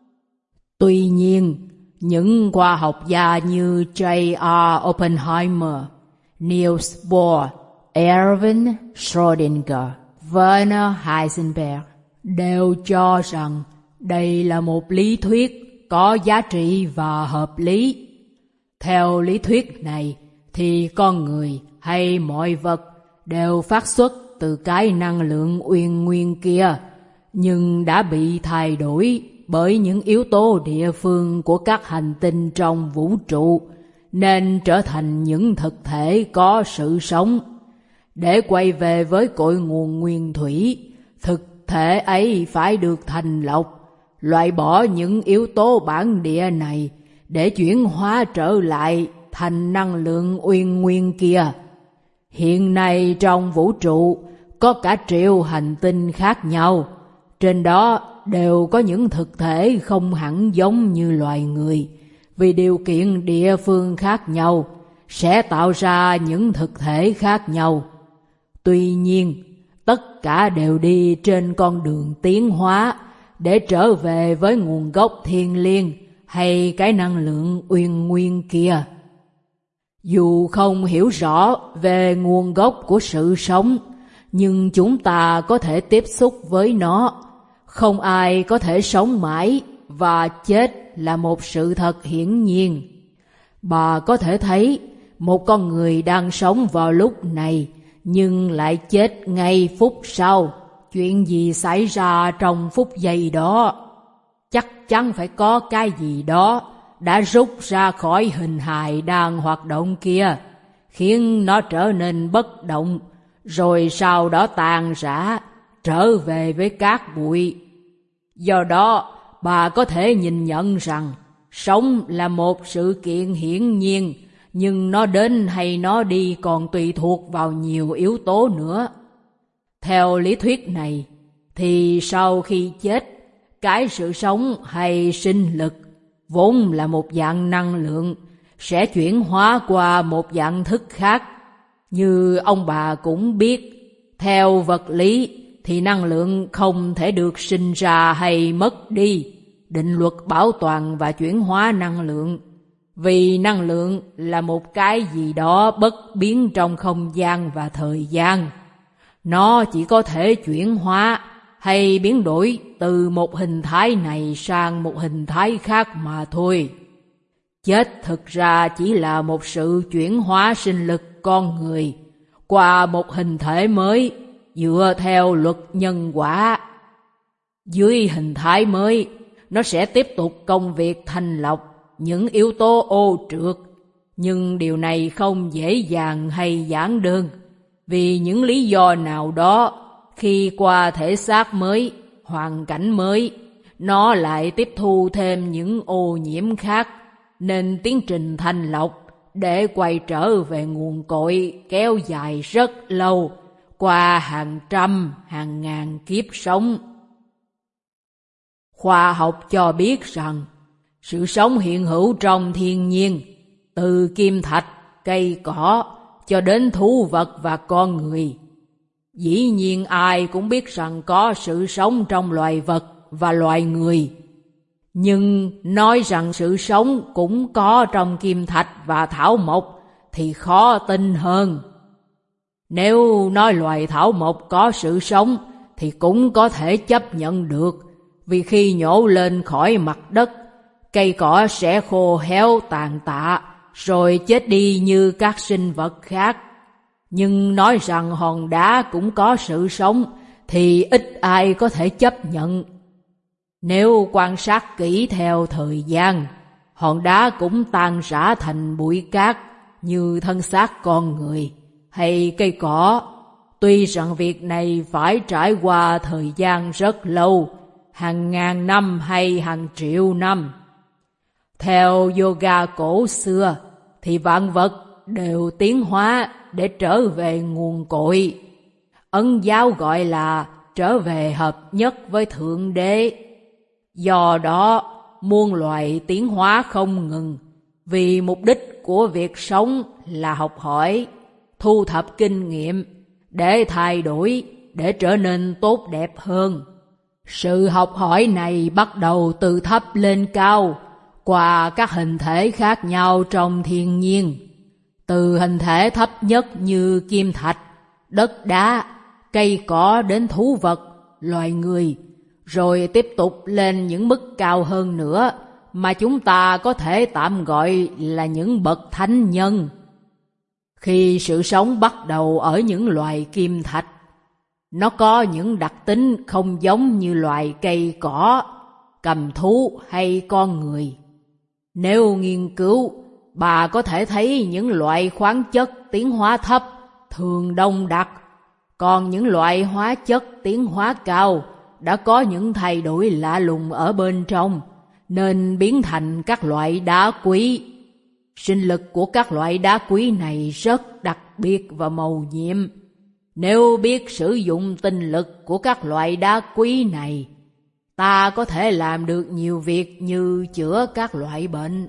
Tuy nhiên, những khoa học gia như J.R. Oppenheimer, Niels Bohr, Erwin Schrödinger, Werner Heisenberg đều cho rằng đây là một lý thuyết có giá trị và hợp lý. Theo lý thuyết này thì con người hay mọi vật đều phát xuất từ cái năng lượng uyên nguyên kia, nhưng đã bị thay đổi bởi những yếu tố địa phương của các hành tinh trong vũ trụ, nên trở thành những thực thể có sự sống. Để quay về với cội nguồn nguyên thủy, thực thể ấy phải được thanh lọc, loại bỏ những yếu tố bản địa này để chuyển hóa trở lại thành năng lượng uyên nguyên kia. Hiện nay trong vũ trụ có cả triệu hành tinh khác nhau, trên đó đều có những thực thể không hẳn giống như loài người, vì điều kiện địa phương khác nhau sẽ tạo ra những thực thể khác nhau. Tuy nhiên, tất cả đều đi trên con đường tiến hóa để trở về với nguồn gốc thiêng liêng hay cái năng lượng uyên nguyên kia. Dù không hiểu rõ về nguồn gốc của sự sống, nhưng chúng ta có thể tiếp xúc với nó. Không ai có thể sống mãi và chết là một sự thật hiển nhiên. Bà có thể thấy một con người đang sống vào lúc này nhưng lại chết ngay phút sau. Chuyện gì xảy ra trong phút giây đó? Chắc chắn phải có cái gì đó đã rút ra khỏi hình hài đang hoạt động kia, khiến nó trở nên bất động, rồi sau đó tàn rã, trở về với cát bụi. Do đó, bà có thể nhìn nhận rằng sống là một sự kiện hiển nhiên, nhưng nó đến hay nó đi còn tùy thuộc vào nhiều yếu tố nữa. Theo lý thuyết này, thì sau khi chết, cái sự sống hay sinh lực, vốn là một dạng năng lượng, sẽ chuyển hóa qua một dạng thức khác. Như ông bà cũng biết, theo vật lý thì năng lượng không thể được sinh ra hay mất đi, định luật bảo toàn và chuyển hóa năng lượng. Vì năng lượng là một cái gì đó bất biến trong không gian và thời gian. Nó chỉ có thể chuyển hóa hay biến đổi từ một hình thái này sang một hình thái khác mà thôi. Chết thực ra chỉ là một sự chuyển hóa sinh lực con người qua một hình thể mới dựa theo luật nhân quả. Dưới hình thái mới, nó sẽ tiếp tục công việc thanh lọc những yếu tố ô trượt, nhưng điều này không dễ dàng hay giản đơn. Vì những lý do nào đó, khi qua thể xác mới, hoàn cảnh mới, nó lại tiếp thu thêm những ô nhiễm khác, nên tiến trình thanh lọc để quay trở về nguồn cội kéo dài rất lâu, qua hàng trăm, hàng ngàn kiếp sống. Khoa học cho biết rằng, sự sống hiện hữu trong thiên nhiên, từ kim thạch, cây cỏ, cho đến thú vật và con người. Dĩ nhiên ai cũng biết rằng có sự sống trong loài vật và loài người. Nhưng nói rằng sự sống cũng có trong kim thạch và thảo mộc thì khó tin hơn. Nếu nói loài thảo mộc có sự sống thì cũng có thể chấp nhận được, vì khi nhổ lên khỏi mặt đất, cây cỏ sẽ khô héo tàn tạ, rồi chết đi như các sinh vật khác. Nhưng nói rằng hòn đá cũng có sự sống thì ít ai có thể chấp nhận. Nếu quan sát kỹ theo thời gian, hòn đá cũng tan rã thành bụi cát như thân xác con người hay cây cỏ. Tuy rằng việc này phải trải qua thời gian rất lâu, hàng ngàn năm hay hàng triệu năm. Theo yoga cổ xưa thì vạn vật đều tiến hóa để trở về nguồn cội. Ấn giáo gọi là trở về hợp nhất với Thượng Đế. Do đó, muôn loài tiến hóa không ngừng, vì mục đích của việc sống là học hỏi, thu thập kinh nghiệm, để thay đổi, để trở nên tốt đẹp hơn. Sự học hỏi này bắt đầu từ thấp lên cao, qua các hình thể khác nhau trong thiên nhiên. Từ hình thể thấp nhất như kim thạch, đất đá, cây cỏ đến thú vật, loài người, rồi tiếp tục lên những mức cao hơn nữa mà chúng ta có thể tạm gọi là những bậc thánh nhân. Khi sự sống bắt đầu ở những loài kim thạch, nó có những đặc tính không giống như loài cây cỏ, cầm thú hay con người. Nếu nghiên cứu, bà có thể thấy những loại khoáng chất tiến hóa thấp thường đông đặc, còn những loại hóa chất tiến hóa cao đã có những thay đổi lạ lùng ở bên trong, nên biến thành các loại đá quý. Sinh lực của các loại đá quý này rất đặc biệt và mầu nhiệm. Nếu biết sử dụng tinh lực của các loại đá quý này, ta có thể làm được nhiều việc như chữa các loại bệnh.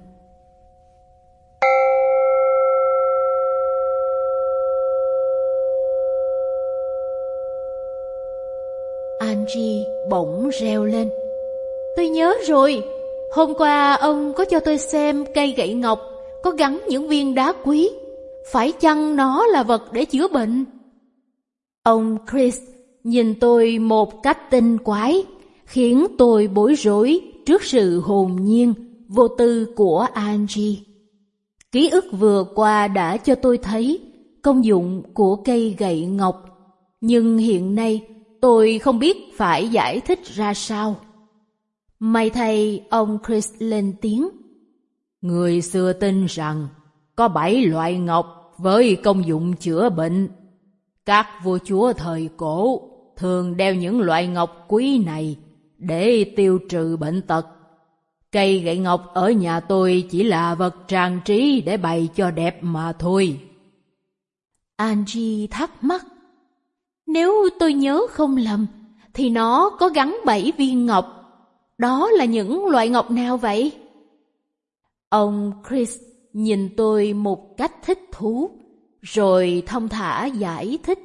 Angie bỗng reo lên. Tôi nhớ rồi, hôm qua ông có cho tôi xem cây gậy ngọc có gắn những viên đá quý. Phải chăng nó là vật để chữa bệnh? Ông Chris nhìn tôi một cách tinh quái, khiến tôi bối rối trước sự hồn nhiên, vô tư của Angie. Ký ức vừa qua đã cho tôi thấy công dụng của cây gậy ngọc, nhưng hiện nay tôi không biết phải giải thích ra sao. May thay, ông Chris lên tiếng. Người xưa tin rằng có 7 loại ngọc với công dụng chữa bệnh. Các vua chúa thời cổ thường đeo những loại ngọc quý này để tiêu trừ bệnh tật. Cây gậy ngọc ở nhà tôi chỉ là vật trang trí để bày cho đẹp mà thôi. Angie thắc mắc. Nếu tôi nhớ không lầm, thì nó có gắn 7 viên ngọc. Đó là những loại ngọc nào vậy? Ông Chris nhìn tôi một cách thích thú, rồi thong thả giải thích.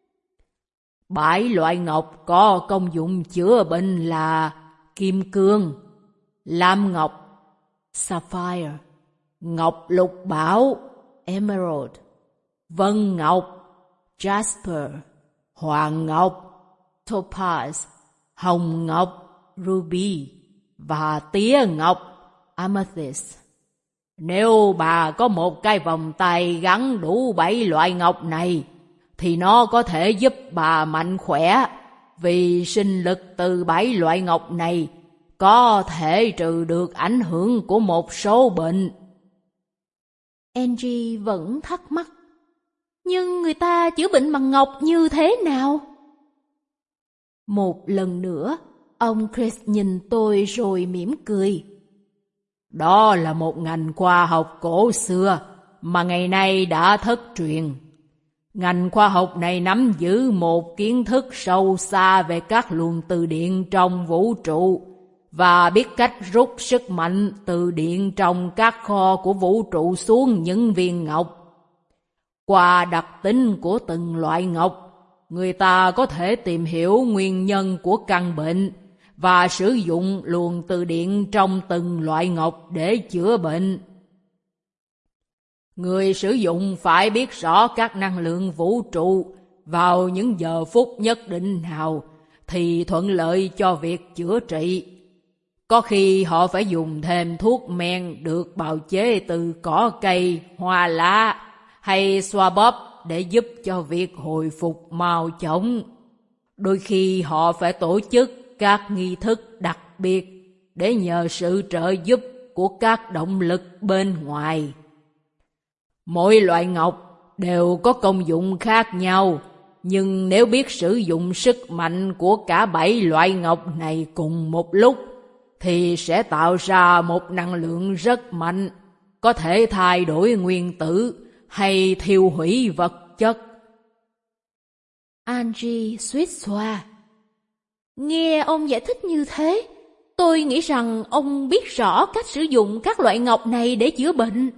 7 loại ngọc có công dụng chữa bệnh là kim cương, lam ngọc, sapphire, ngọc lục bảo, emerald, vân ngọc, jasper, hoàng ngọc, topaz, hồng ngọc, ruby và tía ngọc, amethyst. Nếu bà có một cái vòng tay gắn đủ 7 loại ngọc này, thì nó có thể giúp bà mạnh khỏe, vì sinh lực từ 7 loại ngọc này có thể trừ được ảnh hưởng của một số bệnh. Angie vẫn thắc mắc. Nhưng người ta chữa bệnh bằng ngọc như thế nào? Một lần nữa, ông Chris nhìn tôi rồi mỉm cười. Đó là một ngành khoa học cổ xưa mà ngày nay đã thất truyền. Ngành khoa học này nắm giữ một kiến thức sâu xa về các luồng từ điện trong vũ trụ và biết cách rút sức mạnh từ điện trong các kho của vũ trụ xuống những viên ngọc. Qua đặc tính của từng loại ngọc, người ta có thể tìm hiểu nguyên nhân của căn bệnh và sử dụng luồng từ điện trong từng loại ngọc để chữa bệnh. Người sử dụng phải biết rõ các năng lượng vũ trụ vào những giờ phút nhất định nào thì thuận lợi cho việc chữa trị. Có khi họ phải dùng thêm thuốc men được bào chế từ cỏ cây, hoa lá hay xoa bóp để giúp cho việc hồi phục mau chóng. Đôi khi họ phải tổ chức các nghi thức đặc biệt để nhờ sự trợ giúp của các động lực bên ngoài. Mỗi loại ngọc đều có công dụng khác nhau, nhưng nếu biết sử dụng sức mạnh của cả 7 loại ngọc này cùng một lúc, thì sẽ tạo ra một năng lượng rất mạnh, có thể thay đổi nguyên tử hay thiêu hủy vật chất. Angie suýt xoa. Nghe ông giải thích như thế, tôi nghĩ rằng ông biết rõ cách sử dụng các loại ngọc này để chữa bệnh.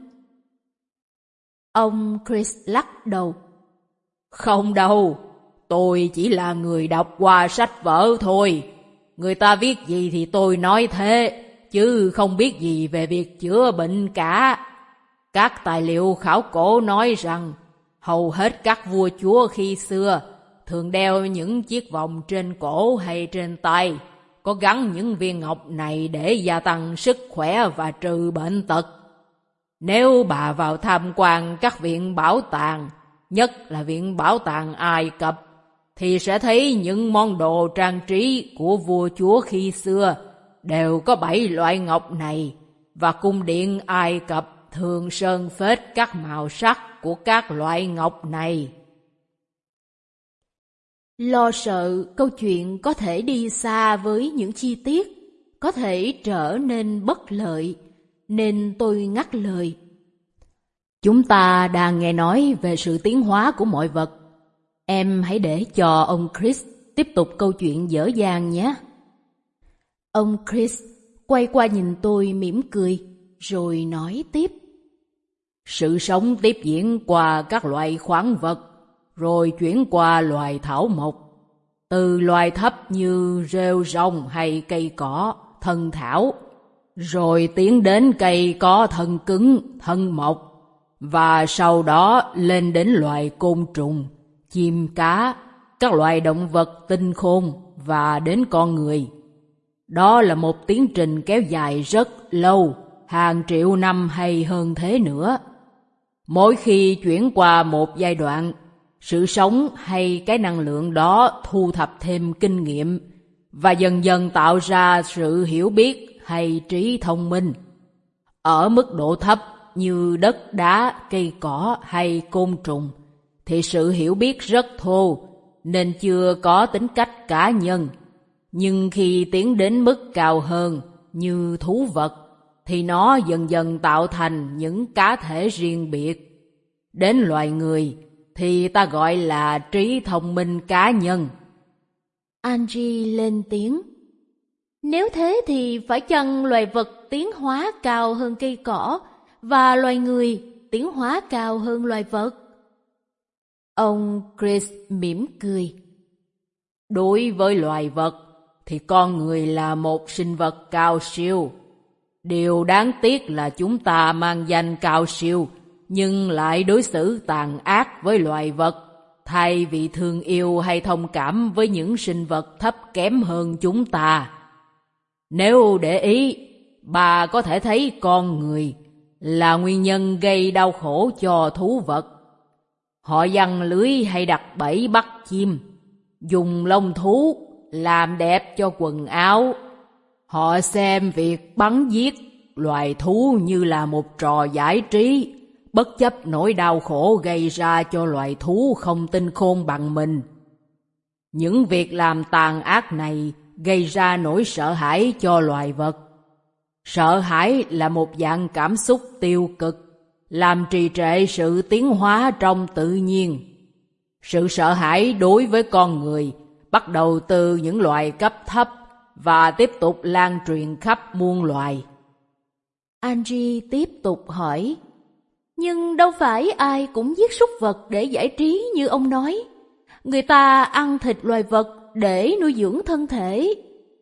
Ông Chris lắc đầu. Không đâu, tôi chỉ là người đọc qua sách vở thôi. Người ta viết gì thì tôi nói thế, chứ không biết gì về việc chữa bệnh cả. Các tài liệu khảo cổ nói rằng hầu hết các vua chúa khi xưa thường đeo những chiếc vòng trên cổ hay trên tay, có gắn những viên ngọc này để gia tăng sức khỏe và trừ bệnh tật. Nếu bà vào tham quan các viện bảo tàng, nhất là viện bảo tàng Ai Cập, thì sẽ thấy những món đồ trang trí của vua chúa khi xưa đều có 7 loại ngọc này, và cung điện Ai Cập thường sơn phết các màu sắc của các loại ngọc này. Lo sợ câu chuyện có thể đi xa với những chi tiết, có thể trở nên bất lợi, nên tôi ngắt lời. Chúng ta đang nghe nói về sự tiến hóa của mọi vật. Em hãy để cho ông Chris tiếp tục câu chuyện dở dang nhé. Ông Chris quay qua nhìn tôi mỉm cười, rồi nói tiếp. Sự sống tiếp diễn qua các loại khoáng vật, rồi chuyển qua loài thảo mộc. Từ loài thấp như rêu rong hay cây cỏ, thân thảo, rồi tiến đến cây có thân cứng, thân mộc, và sau đó lên đến loài côn trùng, chim cá, các loài động vật tinh khôn và đến con người. Đó là một tiến trình kéo dài rất lâu, hàng triệu năm hay hơn thế nữa. Mỗi khi chuyển qua một giai đoạn, sự sống hay cái năng lượng đó thu thập thêm kinh nghiệm và dần dần tạo ra sự hiểu biết hay trí thông minh. Ở mức độ thấp như đất đá, cây cỏ hay côn trùng thì sự hiểu biết rất thô nên chưa có tính cách cá nhân. Nhưng khi tiến đến mức cao hơn như thú vật thì nó dần dần tạo thành những cá thể riêng biệt. Đến loài người thì ta gọi là trí thông minh cá nhân. Angie lên tiếng. Nếu thế thì phải chăng loài vật tiến hóa cao hơn cây cỏ và loài người tiến hóa cao hơn loài vật? Ông Chris mỉm cười. Đối với loài vật thì con người là một sinh vật cao siêu. Điều đáng tiếc là chúng ta mang danh cao siêu nhưng lại đối xử tàn ác với loài vật, thay vì thương yêu hay thông cảm với những sinh vật thấp kém hơn chúng ta. Nếu để ý, bà có thể thấy con người là nguyên nhân gây đau khổ cho thú vật. Họ giăng lưới hay đặt bẫy bắt chim, dùng lông thú làm đẹp cho quần áo. Họ xem việc bắn giết loài thú như là một trò giải trí, bất chấp nỗi đau khổ gây ra cho loài thú không tinh khôn bằng mình. Những việc làm tàn ác này gây ra nỗi sợ hãi cho loài vật. Sợ hãi là một dạng cảm xúc tiêu cực, làm trì trệ sự tiến hóa trong tự nhiên. Sự sợ hãi đối với con người bắt đầu từ những loài cấp thấp và tiếp tục lan truyền khắp muôn loài. Angie tiếp tục hỏi. Nhưng đâu phải ai cũng giết súc vật để giải trí như ông nói. Người ta ăn thịt loài vật để nuôi dưỡng thân thể.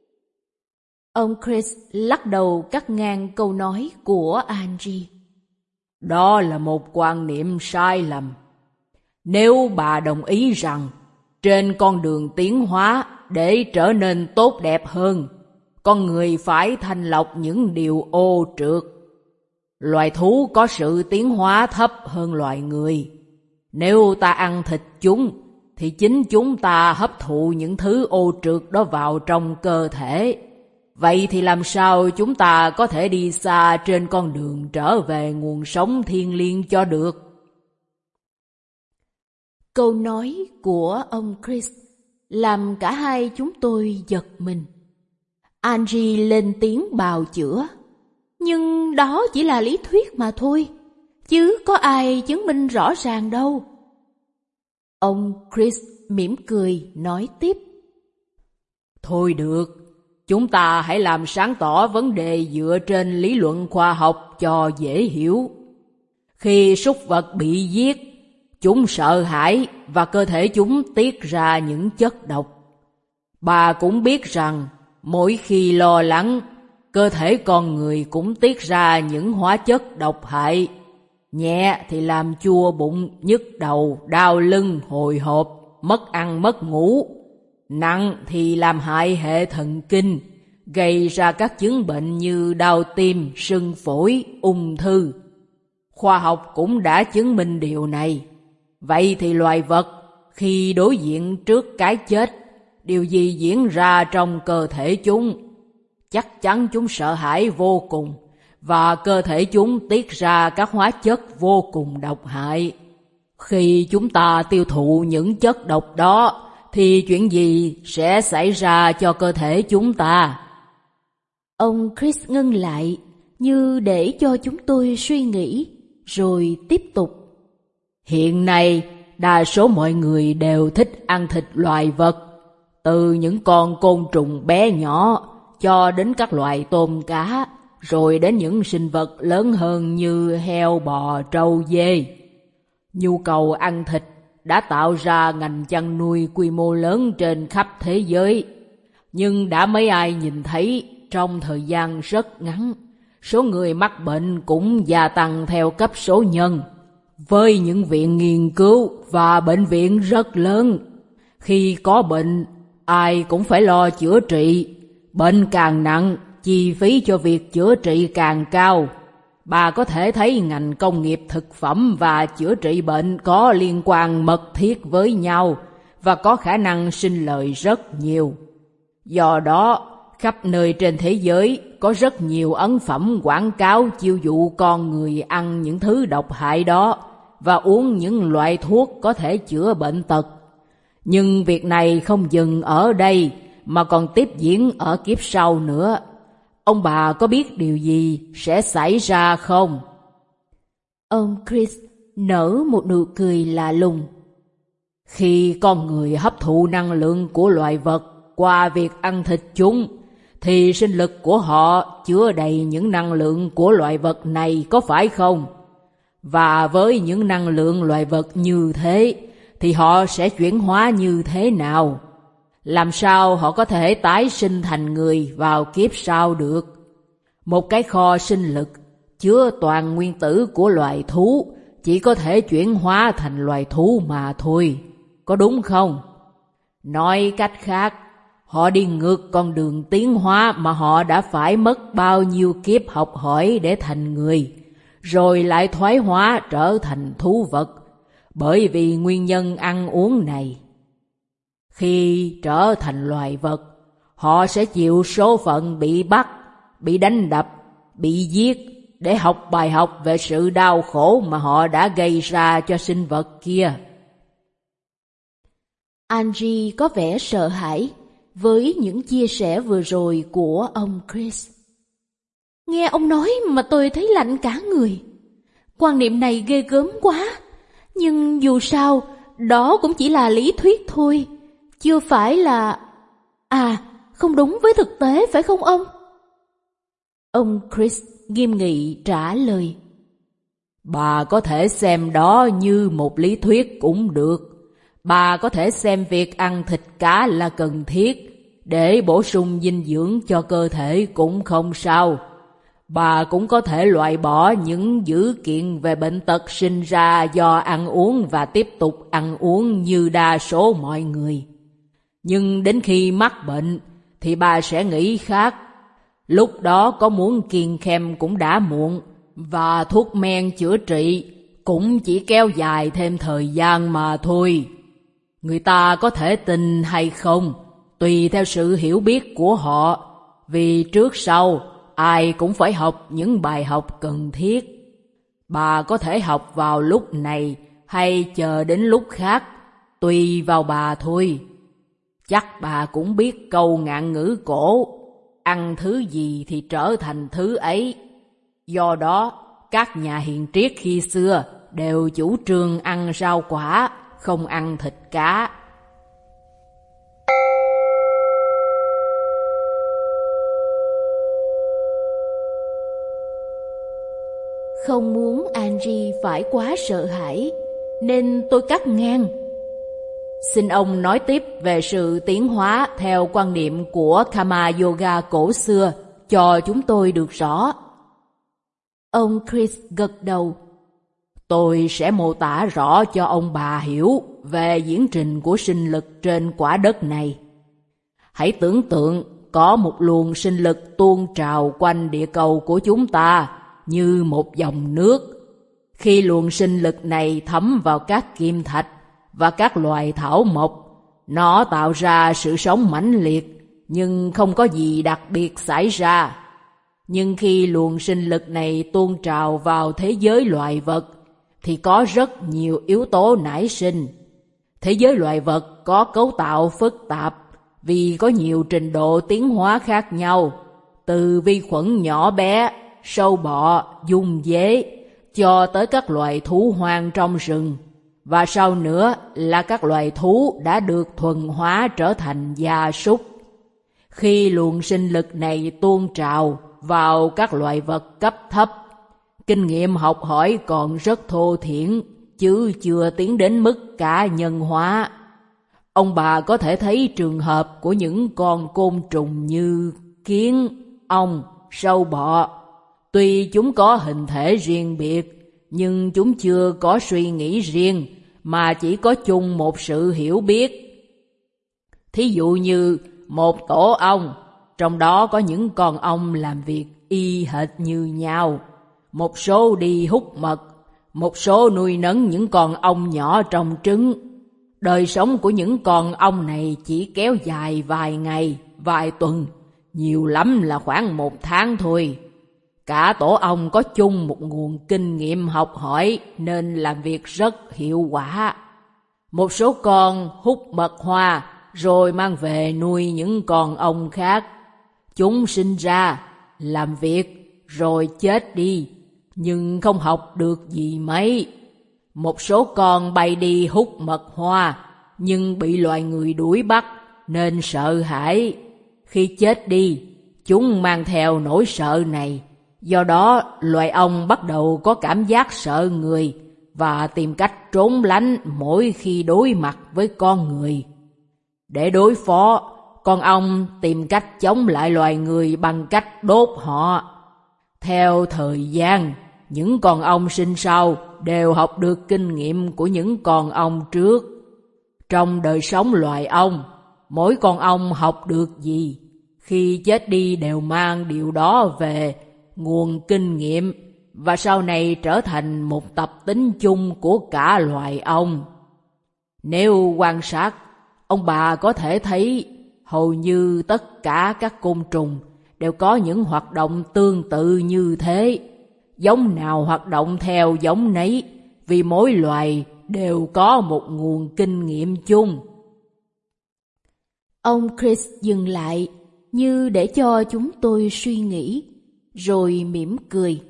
Ông Chris lắc đầu cắt ngang câu nói của Angie. Đó là một quan niệm sai lầm. Nếu bà đồng ý rằng trên con đường tiến hóa để trở nên tốt đẹp hơn, con người phải thanh lọc những điều ô trượt. Loài thú có sự tiến hóa thấp hơn loài người. Nếu ta ăn thịt chúng, thì chính chúng ta hấp thụ những thứ ô trượt đó vào trong cơ thể. Vậy thì làm sao chúng ta có thể đi xa trên con đường trở về nguồn sống thiêng liêng cho được? Câu nói của ông Chris làm cả hai chúng tôi giật mình. Angie lên tiếng bào chữa. Nhưng đó chỉ là lý thuyết mà thôi, chứ có ai chứng minh rõ ràng đâu. Ông Chris mỉm cười nói tiếp. Thôi được, chúng ta hãy làm sáng tỏ vấn đề dựa trên lý luận khoa học cho dễ hiểu. Khi súc vật bị giết, chúng sợ hãi và cơ thể chúng tiết ra những chất độc. Bà cũng biết rằng mỗi khi lo lắng, cơ thể con người cũng tiết ra những hóa chất độc hại. Nhẹ thì làm chua bụng, nhức đầu, đau lưng, hồi hộp, mất ăn mất ngủ. Nặng thì làm hại hệ thần kinh, gây ra các chứng bệnh như đau tim, sưng phổi, ung thư. Khoa học cũng đã chứng minh điều này. Vậy thì loài vật khi đối diện trước cái chết, điều gì diễn ra trong cơ thể chúng? Chắc chắn chúng sợ hãi vô cùng, và cơ thể chúng tiết ra các hóa chất vô cùng độc hại. Khi chúng ta tiêu thụ những chất độc đó, thì chuyện gì sẽ xảy ra cho cơ thể chúng ta? Ông Chris ngưng lại, như để cho chúng tôi suy nghĩ, rồi tiếp tục. Hiện nay, đa số mọi người đều thích ăn thịt loài vật, từ những con côn trùng bé nhỏ cho đến các loài tôm cá, rồi đến những sinh vật lớn hơn như heo, bò, trâu, dê. Nhu cầu ăn thịt đã tạo ra ngành chăn nuôi quy mô lớn trên khắp thế giới. Nhưng đã mấy ai nhìn thấy trong thời gian rất ngắn, số người mắc bệnh cũng gia tăng theo cấp số nhân. Với những viện nghiên cứu và bệnh viện rất lớn, khi có bệnh, ai cũng phải lo chữa trị. Bệnh càng nặng, chi phí cho việc chữa trị càng cao. bà có thể thấy ngành công nghiệp thực phẩm và chữa trị bệnh có liên quan mật thiết với nhau và có khả năng sinh lời rất nhiều. Do đó, khắp nơi trên thế giới có rất nhiều ấn phẩm quảng cáo chiêu dụ con người ăn những thứ độc hại đó và uống những loại thuốc có thể chữa bệnh tật. Nhưng việc này không dừng ở đây mà còn tiếp diễn ở kiếp sau nữa. Ông bà có biết điều gì sẽ xảy ra không? Ông Chris nở một nụ cười lạ lùng. Khi con người hấp thụ năng lượng của loài vật qua việc ăn thịt chúng, thì sinh lực của họ chứa đầy những năng lượng của loài vật này, có phải không? Và với những năng lượng loài vật như thế, thì họ sẽ chuyển hóa như thế nào? Làm sao họ có thể tái sinh thành người vào kiếp sau được? Một cái kho sinh lực chứa toàn nguyên tử của loài thú chỉ có thể chuyển hóa thành loài thú mà thôi, có đúng không? Nói cách khác, họ đi ngược con đường tiến hóa mà họ đã phải mất bao nhiêu kiếp học hỏi để thành người, rồi lại thoái hóa trở thành thú vật, bởi vì nguyên nhân ăn uống này. Khi trở thành loài vật, họ sẽ chịu số phận bị bắt, bị đánh đập, bị giết để học bài học về sự đau khổ mà họ đã gây ra cho sinh vật kia. Angie có vẻ sợ hãi với những chia sẻ vừa rồi của ông Chris. Nghe ông nói mà tôi thấy lạnh cả người. Quan niệm này ghê gớm quá. Nhưng dù sao, đó cũng chỉ là lý thuyết thôi, chưa phải là... không đúng với thực tế phải không ông? Ông Chris nghiêm nghị trả lời. Bà có thể xem đó như một lý thuyết cũng được. Bà có thể xem việc ăn thịt cá là cần thiết để bổ sung dinh dưỡng cho cơ thể cũng không sao. Bà cũng có thể loại bỏ những dữ kiện về bệnh tật sinh ra do ăn uống và tiếp tục ăn uống như đa số mọi người. Nhưng đến khi mắc bệnh thì bà sẽ nghĩ khác. Lúc đó có muốn kiêng khem cũng đã muộn, và thuốc men chữa trị cũng chỉ kéo dài thêm thời gian mà thôi. Người ta có thể tin hay không, tùy theo sự hiểu biết của họ, vì trước sau ai cũng phải học những bài học cần thiết. Bà có thể học vào lúc này hay chờ đến lúc khác, tùy vào bà thôi. Chắc bà cũng biết câu ngạn ngữ cổ, ăn thứ gì thì trở thành thứ ấy. Do đó, các nhà hiền triết khi xưa đều chủ trương ăn rau quả, không ăn thịt cá. Không muốn Angie phải quá sợ hãi, nên tôi cắt ngang. Xin ông nói tiếp về sự tiến hóa theo quan niệm của Karma Yoga cổ xưa cho chúng tôi được rõ. Ông Chris gật đầu. Tôi sẽ mô tả rõ cho ông bà hiểu về diễn trình của sinh lực trên quả đất này. Hãy tưởng tượng có một luồng sinh lực tuôn trào quanh địa cầu của chúng ta như một dòng nước. Khi luồng sinh lực này thấm vào các kim thạch và các loài thảo mộc, nó tạo ra sự sống mãnh liệt, nhưng không có gì đặc biệt xảy ra. Nhưng khi luồng sinh lực này tuôn trào vào thế giới loài vật, thì có rất nhiều yếu tố nảy sinh. Thế giới loài vật có cấu tạo phức tạp vì có nhiều trình độ tiến hóa khác nhau, từ vi khuẩn nhỏ bé, sâu bọ, dung dế, cho tới các loài thú hoang trong rừng, và sau nữa là các loài thú đã được thuần hóa trở thành gia súc. Khi luồng sinh lực này tuôn trào vào các loài vật cấp thấp, kinh nghiệm học hỏi còn rất thô thiển, chứ chưa tiến đến mức cá nhân hóa. Ông bà có thể thấy trường hợp của những con côn trùng như kiến, ong, sâu bọ. Tuy chúng có hình thể riêng biệt, nhưng chúng chưa có suy nghĩ riêng, mà chỉ có chung một sự hiểu biết. Thí dụ như một tổ ong, trong đó có những con ong làm việc y hệt như nhau. một số đi hút mật, một số nuôi nấng những con ong nhỏ trong trứng. Đời sống của những con ong này chỉ kéo dài vài ngày, vài tuần, nhiều lắm là khoảng 1 tháng thôi. Cả tổ ong có chung một nguồn kinh nghiệm học hỏi nên làm việc rất hiệu quả. Một số con hút mật hoa rồi mang về nuôi những con ong khác. Chúng sinh ra, làm việc, rồi chết đi, nhưng không học được gì mấy. Một số con bay đi hút mật hoa, nhưng bị loài người đuổi bắt nên sợ hãi. Khi chết đi, chúng mang theo nỗi sợ này. Do đó, loài ong bắt đầu có cảm giác sợ người và tìm cách trốn lánh mỗi khi đối mặt với con người. Để đối phó, con ong tìm cách chống lại loài người bằng cách đốt họ. Theo thời gian, những con ong sinh sau đều học được kinh nghiệm của những con ong trước. Trong đời sống loài ong, mỗi con ong học được gì, khi chết đi đều mang điều đó về nguồn kinh nghiệm và sau này trở thành một tập tính chung của cả loài ong. Nếu quan sát, ông bà có thể thấy hầu như tất cả các côn trùng đều có những hoạt động tương tự như thế. Giống nào hoạt động theo giống nấy, vì mỗi loài đều có một nguồn kinh nghiệm chung. Ông Chris dừng lại như để cho chúng tôi suy nghĩ, rồi mỉm cười.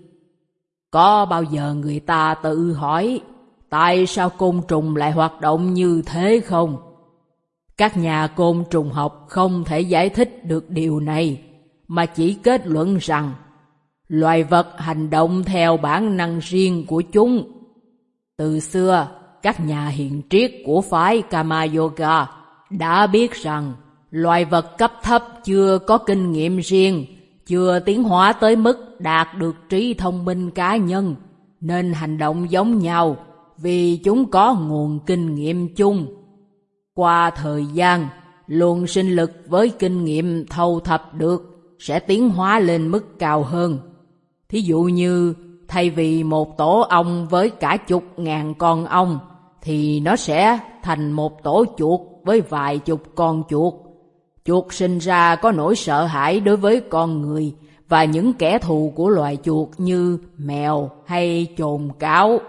Có bao giờ người ta tự hỏi tại sao côn trùng lại hoạt động như thế không? Các nhà côn trùng học không thể giải thích được điều này, mà chỉ kết luận rằng loài vật hành động theo bản năng riêng của chúng. Từ xưa, các nhà hiền triết của phái Kama Yoga đã biết rằng loài vật cấp thấp chưa có kinh nghiệm riêng, chưa tiến hóa tới mức đạt được trí thông minh cá nhân, nên hành động giống nhau vì chúng có nguồn kinh nghiệm chung. Qua thời gian, luồng sinh lực với kinh nghiệm thâu thập được sẽ tiến hóa lên mức cao hơn. Thí dụ như thay vì một tổ ong với cả chục ngàn con ong, thì nó sẽ thành một tổ chuột với vài chục con chuột. Chuột sinh ra có nỗi sợ hãi đối với con người và những kẻ thù của loài chuột như mèo hay chồn cáo.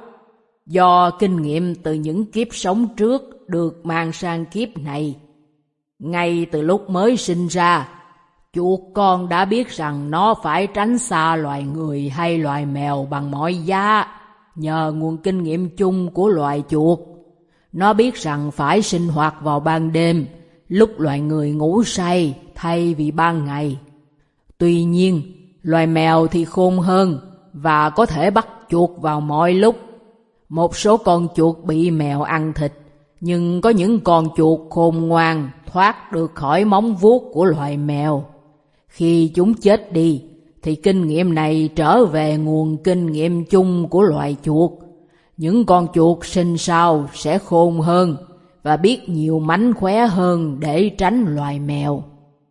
Do kinh nghiệm từ những kiếp sống trước được mang sang kiếp này. Ngay từ lúc mới sinh ra, chuột con đã biết rằng nó phải tránh xa loài người hay loài mèo bằng mọi giá, nhờ nguồn kinh nghiệm chung của loài chuột. Nó biết rằng phải sinh hoạt vào ban đêm, lúc loài người ngủ say thay vì ban ngày. Tuy nhiên, loài mèo thì khôn hơn và có thể bắt chuột vào mọi lúc. Một số con chuột bị mèo ăn thịt, nhưng có những con chuột khôn ngoan thoát được khỏi móng vuốt của loài mèo. Khi chúng chết đi, thì kinh nghiệm này trở về nguồn kinh nghiệm chung của loài chuột. Những con chuột sinh sau sẽ khôn hơn và biết nhiều mánh khóe hơn để tránh loài mèo.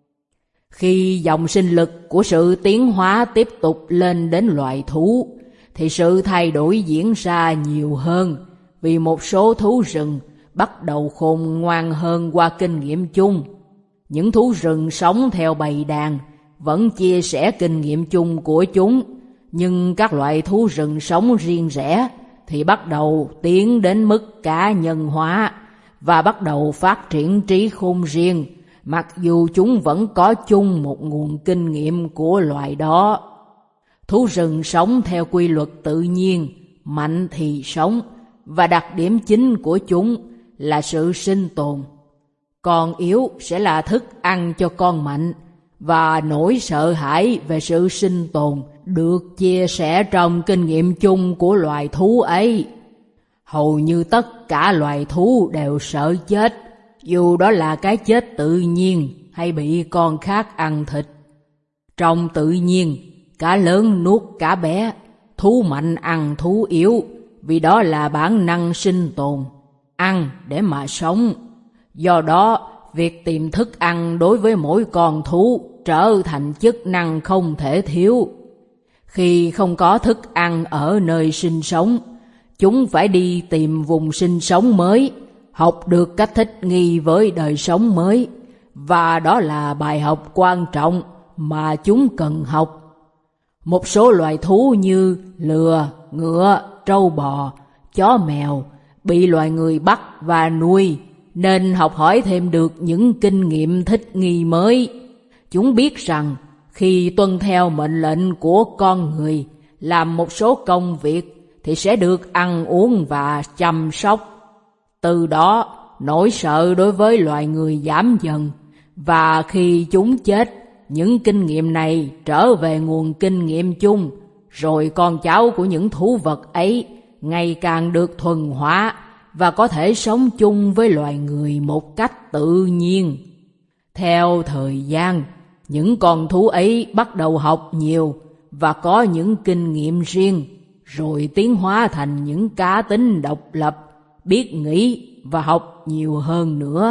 Khi dòng sinh lực của sự tiến hóa tiếp tục lên đến loài thú, thì sự thay đổi diễn ra nhiều hơn, vì một số thú rừng bắt đầu khôn ngoan hơn qua kinh nghiệm chung. Những thú rừng sống theo bầy đàn vẫn chia sẻ kinh nghiệm chung của chúng, nhưng các loại thú rừng sống riêng rẽ thì bắt đầu tiến đến mức cá nhân hóa và bắt đầu phát triển trí khôn riêng, mặc dù chúng vẫn có chung một nguồn kinh nghiệm của loài đó. Thú rừng sống theo quy luật tự nhiên, mạnh thì sống, và đặc điểm chính của chúng là sự sinh tồn. Con yếu sẽ là thức ăn cho con mạnh, và nỗi sợ hãi về sự sinh tồn được chia sẻ trong kinh nghiệm chung của loài thú ấy. Hầu như tất cả loài thú đều sợ chết, dù đó là cái chết tự nhiên hay bị con khác ăn thịt. Trong tự nhiên, cá lớn nuốt cá bé, thú mạnh ăn thú yếu, vì đó là bản năng sinh tồn, ăn để mà sống. Do đó, việc tìm thức ăn đối với mỗi con thú trở thành chức năng không thể thiếu. Khi không có thức ăn ở nơi sinh sống, chúng phải đi tìm vùng sinh sống mới, học được cách thích nghi với đời sống mới. Và đó là bài học quan trọng mà chúng cần học. Một số loài thú như lừa, ngựa, trâu bò, chó mèo bị loài người bắt và nuôi, nên học hỏi thêm được những kinh nghiệm thích nghi mới. Chúng biết rằng khi tuân theo mệnh lệnh của con người làm một số công việc thì sẽ được ăn uống và chăm sóc. Từ đó, nỗi sợ đối với loài người giảm dần, và khi chúng chết, những kinh nghiệm này trở về nguồn kinh nghiệm chung, rồi con cháu của những thú vật ấy ngày càng được thuần hóa và có thể sống chung với loài người một cách tự nhiên. Theo thời gian, những con thú ấy bắt đầu học nhiều và có những kinh nghiệm riêng, rồi tiến hóa thành những cá tính độc lập, biết nghĩ và học nhiều hơn nữa.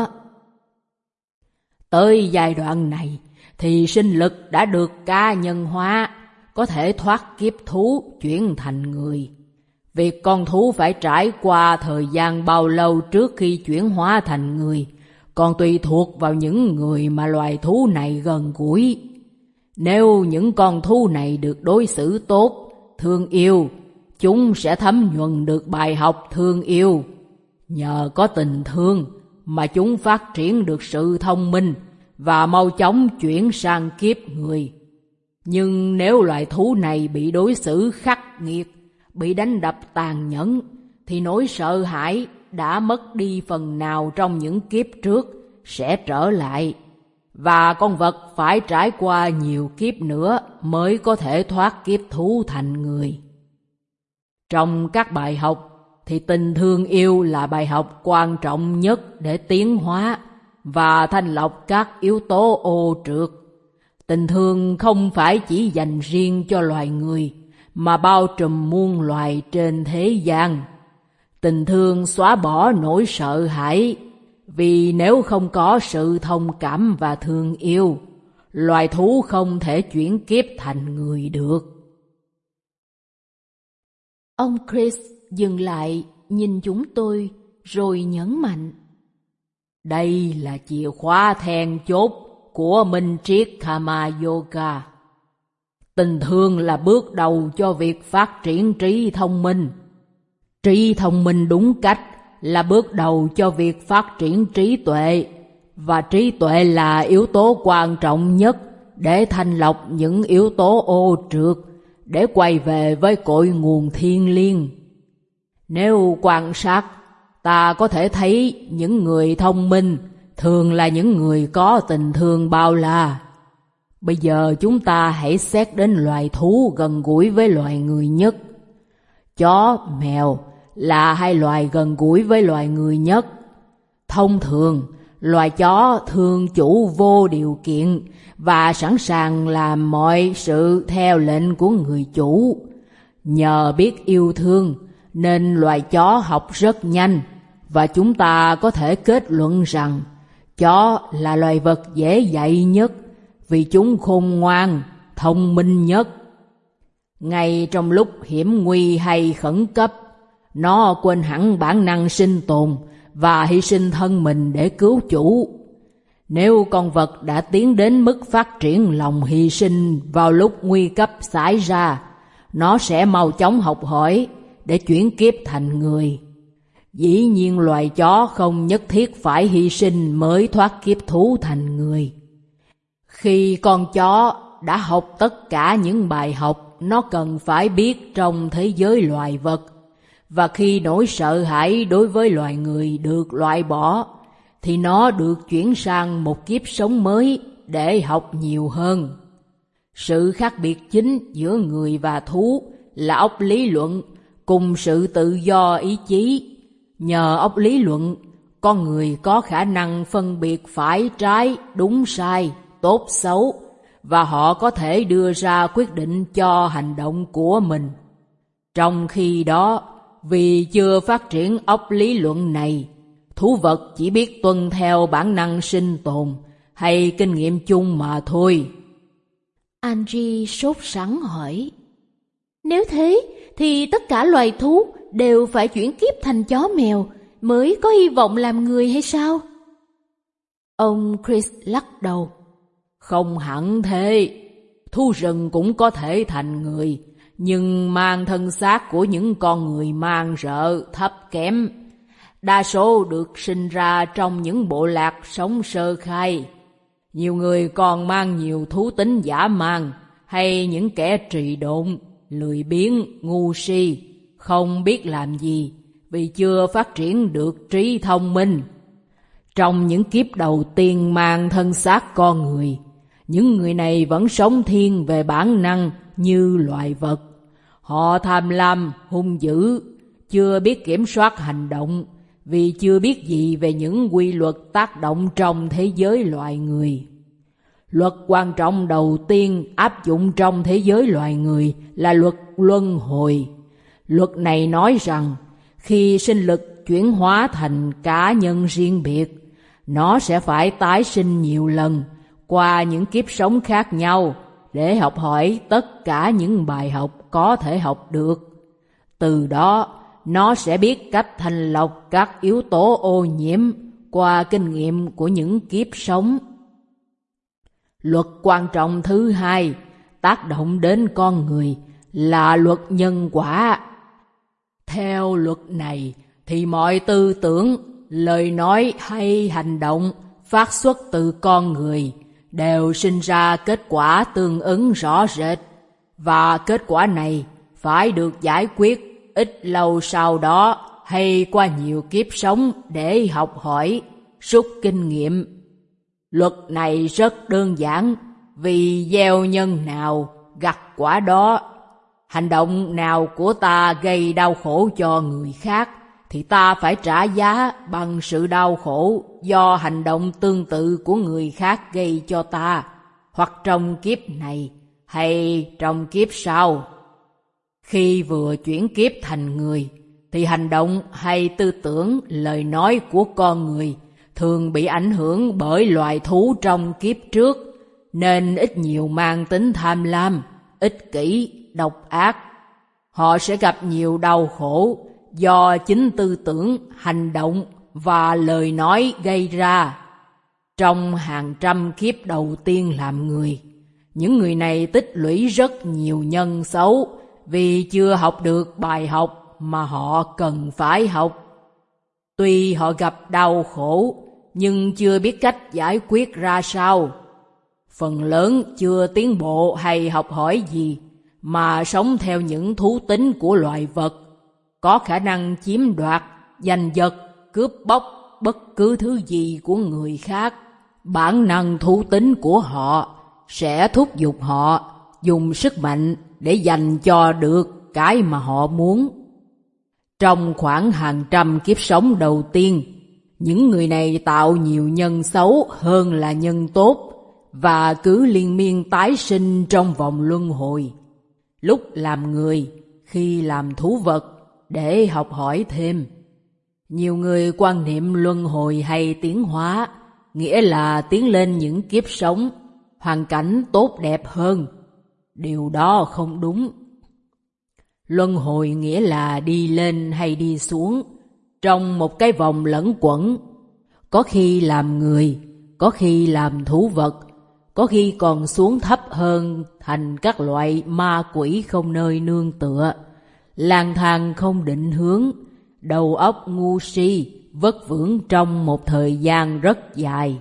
Tới giai đoạn này thì sinh lực đã được cá nhân hóa, có thể thoát kiếp thú chuyển thành người. Việc con thú phải trải qua thời gian bao lâu trước khi chuyển hóa thành người còn tùy thuộc vào những người mà loài thú này gần gũi. Nếu những con thú này được đối xử tốt, thương yêu, chúng sẽ thấm nhuần được bài học thương yêu. Nhờ có tình thương mà chúng phát triển được sự thông minh và mau chóng chuyển sang kiếp người. Nhưng nếu loài thú này bị đối xử khắc nghiệt, bị đánh đập tàn nhẫn, thì nỗi sợ hãi đã mất đi phần nào trong những kiếp trước sẽ trở lại, và con vật phải trải qua nhiều kiếp nữa mới có thể thoát kiếp thú thành người. Trong các bài học thì tình thương yêu là bài học quan trọng nhất để tiến hóa và thanh lọc các yếu tố ô trượt. Tình thương không phải chỉ dành riêng cho loài người, mà bao trùm muôn loài trên thế gian. Tình thương xóa bỏ nỗi sợ hãi, vì nếu không có sự thông cảm và thương yêu, loài thú không thể chuyển kiếp thành người được. Ông Chris dừng lại, nhìn chúng tôi, rồi nhấn mạnh. Đây là chìa khóa then chốt của minh triết Karma Yoga. Tình thương là bước đầu cho việc phát triển trí thông minh. Trí thông minh đúng cách là bước đầu cho việc phát triển trí tuệ, và trí tuệ là yếu tố quan trọng nhất để thanh lọc những yếu tố ô trượt, để quay về với cội nguồn thiêng liêng. Nếu quan sát, ta có thể thấy những người thông minh thường là những người có tình thương bao la. Bây giờ chúng ta hãy xét đến loài thú gần gũi với loài người nhất. Chó, mèo là hai loài gần gũi với loài người nhất. Thông thường, loài chó thương chủ vô điều kiện và sẵn sàng làm mọi sự theo lệnh của người chủ. Nhờ biết yêu thương nên loài chó học rất nhanh, và chúng ta có thể kết luận rằng chó là loài vật dễ dạy nhất, vì chúng khôn ngoan, thông minh nhất. Ngay trong lúc hiểm nguy hay khẩn cấp, nó quên hẳn bản năng sinh tồn và hy sinh thân mình để cứu chủ. Nếu con vật đã tiến đến mức phát triển lòng hy sinh vào lúc nguy cấp xảy ra, nó sẽ mau chóng học hỏi để chuyển kiếp thành người. Dĩ nhiên loài chó không nhất thiết phải hy sinh mới thoát kiếp thú thành người. Khi con chó đã học tất cả những bài học nó cần phải biết trong thế giới loài vật, và khi nỗi sợ hãi đối với loài người được loại bỏ, thì nó được chuyển sang một kiếp sống mới để học nhiều hơn. Sự khác biệt chính giữa người và thú là óc lý luận cùng sự tự do ý chí. Nhờ óc lý luận, con người có khả năng phân biệt phải trái, đúng sai, tốt xấu, và họ có thể đưa ra quyết định cho hành động của mình. Trong khi đó, vì chưa phát triển óc lý luận này, thú vật chỉ biết tuân theo bản năng sinh tồn hay kinh nghiệm chung mà thôi. Angie sốt sắng hỏi. Nếu thế thì tất cả loài thú đều phải chuyển kiếp thành chó mèo mới có hy vọng làm người hay sao? Ông Chris lắc đầu. Không hẳn thế. Thú rừng cũng có thể thành người, nhưng mang thân xác của những con người man rợ thấp kém. Đa số được sinh ra trong những bộ lạc sống sơ khai. Nhiều người còn mang nhiều thú tính dã man, hay những kẻ trì độn, lười biếng, ngu si, không biết làm gì vì chưa phát triển được trí thông minh. Trong những kiếp đầu tiên mang thân xác con người, những người này vẫn sống thiên về bản năng như loài vật. Họ tham lam, hung dữ, chưa biết kiểm soát hành động vì chưa biết gì về những quy luật tác động trong thế giới loài người. Luật quan trọng đầu tiên áp dụng trong thế giới loài người là luật luân hồi. Luật này nói rằng khi sinh lực chuyển hóa thành cá nhân riêng biệt, nó sẽ phải tái sinh nhiều lần qua những kiếp sống khác nhau để học hỏi tất cả những bài học có thể học được. Từ đó, nó sẽ biết cách thanh lọc các yếu tố ô nhiễm qua kinh nghiệm của những kiếp sống. Luật quan trọng thứ hai tác động đến con người là luật nhân quả. Theo luật này thì mọi tư tưởng, lời nói hay hành động phát xuất từ con người đều sinh ra kết quả tương ứng rõ rệt, và kết quả này phải được giải quyết ít lâu sau đó hay qua nhiều kiếp sống để học hỏi, rút kinh nghiệm. Luật này rất đơn giản, vì gieo nhân nào gặt quả đó. Hành động nào của ta gây đau khổ cho người khác thì ta phải trả giá bằng sự đau khổ do hành động tương tự của người khác gây cho ta, hoặc trong kiếp này hay trong kiếp sau. Khi vừa chuyển kiếp thành người thì hành động hay tư tưởng, lời nói của con người thường bị ảnh hưởng bởi loài thú trong kiếp trước, nên ít nhiều mang tính tham lam, ích kỷ, độc ác. Họ sẽ gặp nhiều đau khổ do chính tư tưởng, hành động và lời nói gây ra. Trong hàng trăm kiếp đầu tiên làm người, những người này tích lũy rất nhiều nhân xấu vì chưa học được bài học mà họ cần phải học. Tuy họ gặp đau khổ, nhưng chưa biết cách giải quyết ra sao. Phần lớn chưa tiến bộ hay học hỏi gì, mà sống theo những thú tính của loài vật, có khả năng chiếm đoạt, giành giật, cướp bóc bất cứ thứ gì của người khác. Bản năng thú tính của họ sẽ thúc giục họ dùng sức mạnh để giành cho được cái mà họ muốn. Trong khoảng hàng trăm kiếp sống đầu tiên, những người này tạo nhiều nhân xấu hơn là nhân tốt, và cứ liên miên tái sinh trong vòng luân hồi, lúc làm người, khi làm thú vật, để học hỏi thêm. Nhiều người quan niệm luân hồi hay tiến hóa, nghĩa là tiến lên những kiếp sống, hoàn cảnh tốt đẹp hơn. Điều đó không đúng. Luân hồi nghĩa là đi lên hay đi xuống, trong một cái vòng lẫn quẩn. Có khi làm người, có khi làm thú vật, có khi còn xuống thấp hơn thành các loại ma quỷ không nơi nương tựa, lang thang không định hướng, đầu óc ngu si, vất vưởng trong một thời gian rất dài.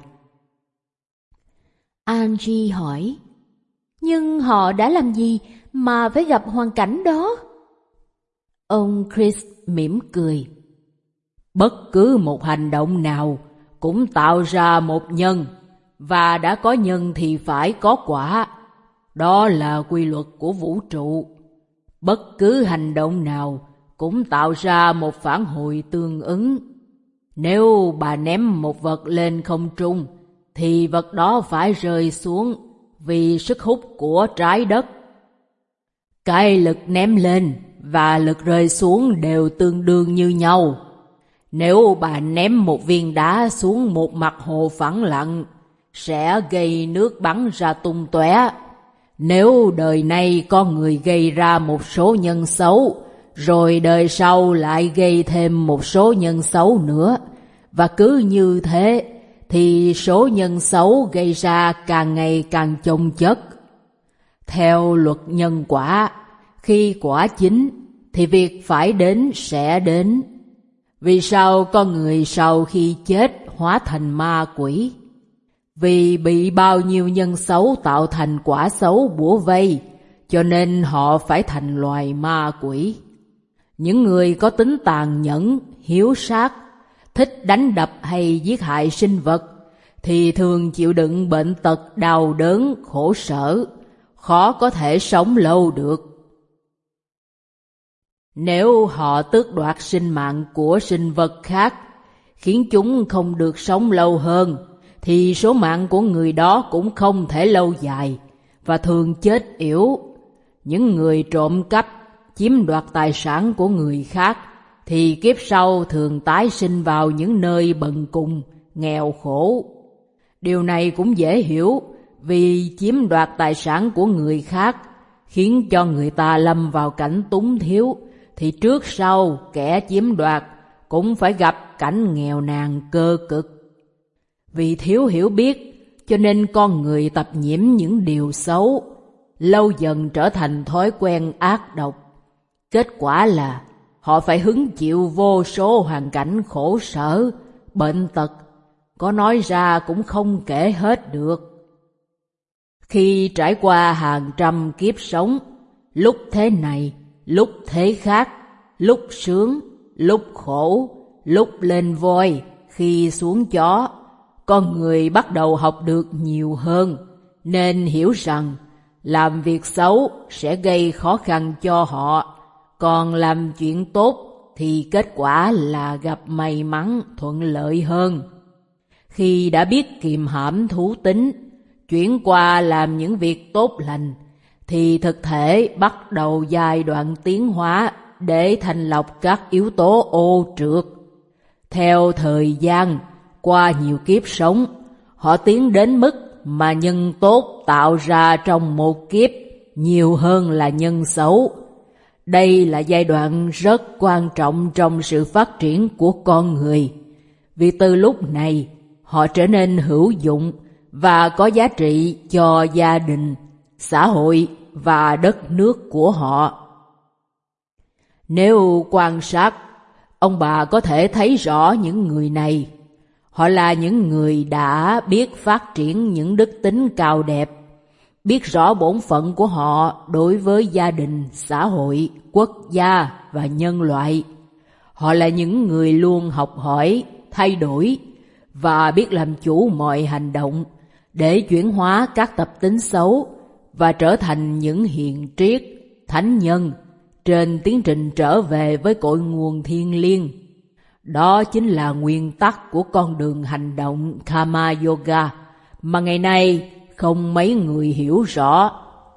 Angie hỏi, nhưng họ đã làm gì mà phải gặp hoàn cảnh đó? Ông Chris mỉm cười. Bất cứ một hành động nào cũng tạo ra một nhân, và đã có nhân thì phải có quả. Đó là quy luật của vũ trụ. Bất cứ hành động nào cũng tạo ra một phản hồi tương ứng. Nếu bà ném một vật lên không trung, thì vật đó phải rơi xuống vì sức hút của trái đất. Cái lực ném lên và lực rơi xuống đều tương đương như nhau. Nếu bà ném một viên đá xuống một mặt hồ phẳng lặng, sẽ gây nước bắn ra tung tóe. Nếu đời này con người gây ra một số nhân xấu, rồi đời sau lại gây thêm một số nhân xấu nữa, và cứ như thế, thì số nhân xấu gây ra càng ngày càng chồng chất. Theo luật nhân quả, khi quả chín, thì việc phải đến sẽ đến. Vì sao con người sau khi chết hóa thành ma quỷ? Vì bị bao nhiêu nhân xấu tạo thành quả xấu bủa vây, cho nên họ phải thành loài ma quỷ. Những người có tính tàn nhẫn, hiếu sát, thích đánh đập hay giết hại sinh vật, thì thường chịu đựng bệnh tật, đau đớn, khổ sở, khó có thể sống lâu được. Nếu họ tước đoạt sinh mạng của sinh vật khác, khiến chúng không được sống lâu hơn, thì số mạng của người đó cũng không thể lâu dài, và thường chết yểu. Những người trộm cắp, chiếm đoạt tài sản của người khác, thì kiếp sau thường tái sinh vào những nơi bần cùng, nghèo khổ. Điều này cũng dễ hiểu, vì chiếm đoạt tài sản của người khác khiến cho người ta lâm vào cảnh túng thiếu, thì trước sau kẻ chiếm đoạt cũng phải gặp cảnh nghèo nàn cơ cực. Vì thiếu hiểu biết, cho nên con người tập nhiễm những điều xấu, lâu dần trở thành thói quen ác độc. Kết quả là họ phải hứng chịu vô số hoàn cảnh khổ sở, bệnh tật, có nói ra cũng không kể hết được. Khi trải qua hàng trăm kiếp sống, lúc thế này, lúc thế khác, lúc sướng, lúc khổ, lúc lên voi, khi xuống chó, con người bắt đầu học được nhiều hơn, nên hiểu rằng làm việc xấu sẽ gây khó khăn cho họ, còn làm chuyện tốt thì kết quả là gặp may mắn thuận lợi hơn. Khi đã biết kiềm hãm thú tính, chuyển qua làm những việc tốt lành, thì thực thể bắt đầu giai đoạn tiến hóa để thanh lọc các yếu tố ô trượt. Theo thời gian, qua nhiều kiếp sống, họ tiến đến mức mà nhân tốt tạo ra trong một kiếp nhiều hơn là nhân xấu. Đây là giai đoạn rất quan trọng trong sự phát triển của con người, vì từ lúc này họ trở nên hữu dụng và có giá trị cho gia đình, xã hội và đất nước của họ. Nếu quan sát, ông bà có thể thấy rõ những người này. Họ là những người đã biết phát triển những đức tính cao đẹp, biết rõ bổn phận của họ đối với gia đình, xã hội, quốc gia và nhân loại. Họ là những người luôn học hỏi, thay đổi và biết làm chủ mọi hành động để chuyển hóa các tập tính xấu và trở thành những hiền triết, thánh nhân trên tiến trình trở về với cội nguồn thiêng liêng. Đó chính là nguyên tắc của con đường hành động Karma Yoga mà ngày nay không mấy người hiểu rõ.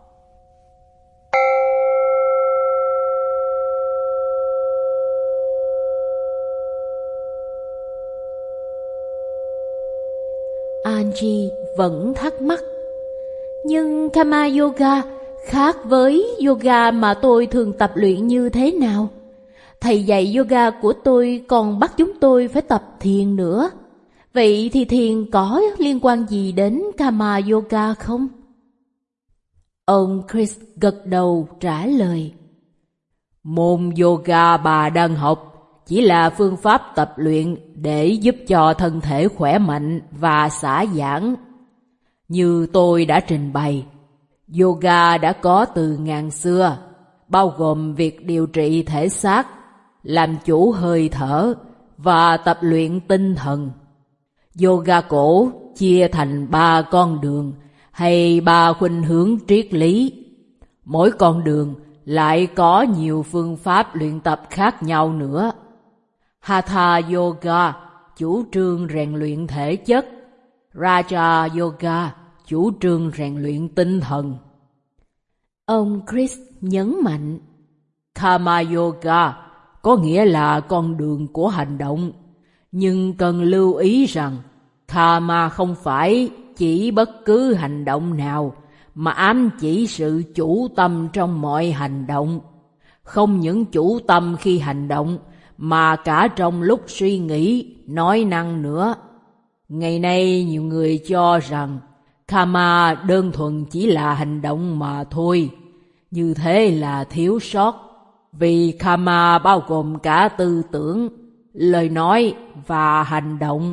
Angie vẫn thắc mắc. Nhưng Karma Yoga khác với yoga mà tôi thường tập luyện như thế nào? Thầy dạy yoga của tôi còn bắt chúng tôi phải tập thiền nữa. Vậy thì thiền có liên quan gì đến Karma Yoga không? Ông Chris gật đầu trả lời. Môn yoga bà đang học chỉ là phương pháp tập luyện để giúp cho thân thể khỏe mạnh và xả giãn. Như tôi đã trình bày, yoga đã có từ ngàn xưa, bao gồm việc điều trị thể xác, làm chủ hơi thở và tập luyện tinh thần. Yoga cổ chia thành 3 con đường hay 3 khuynh hướng triết lý. Mỗi con đường lại có nhiều phương pháp luyện tập khác nhau nữa. Hatha Yoga chủ trương rèn luyện thể chất, Raja Yoga chủ trương rèn luyện tinh thần. Ông Chris nhấn mạnh, Karma Yoga có nghĩa là con đường của hành động, nhưng cần lưu ý rằng Karma không phải chỉ bất cứ hành động nào, mà ám chỉ sự chủ tâm trong mọi hành động. Không những chủ tâm khi hành động, mà cả trong lúc suy nghĩ, nói năng nữa. Ngày nay nhiều người cho rằng karma đơn thuần chỉ là hành động mà thôi. Như thế là thiếu sót, vì karma bao gồm cả tư tưởng, lời nói và hành động.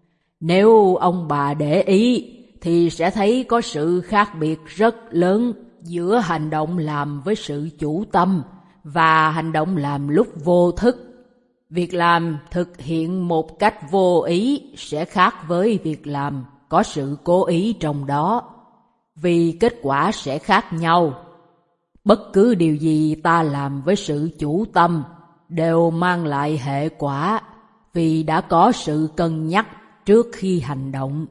Nếu ông bà để ý thì sẽ thấy có sự khác biệt rất lớn giữa hành động làm với sự chủ tâm và hành động làm lúc vô thức. Việc làm thực hiện một cách vô ý sẽ khác với việc làm có sự cố ý trong đó, vì kết quả sẽ khác nhau. Bất cứ điều gì ta làm với sự chủ tâm đều mang lại hệ quả, vì đã có sự cân nhắc trước khi hành động.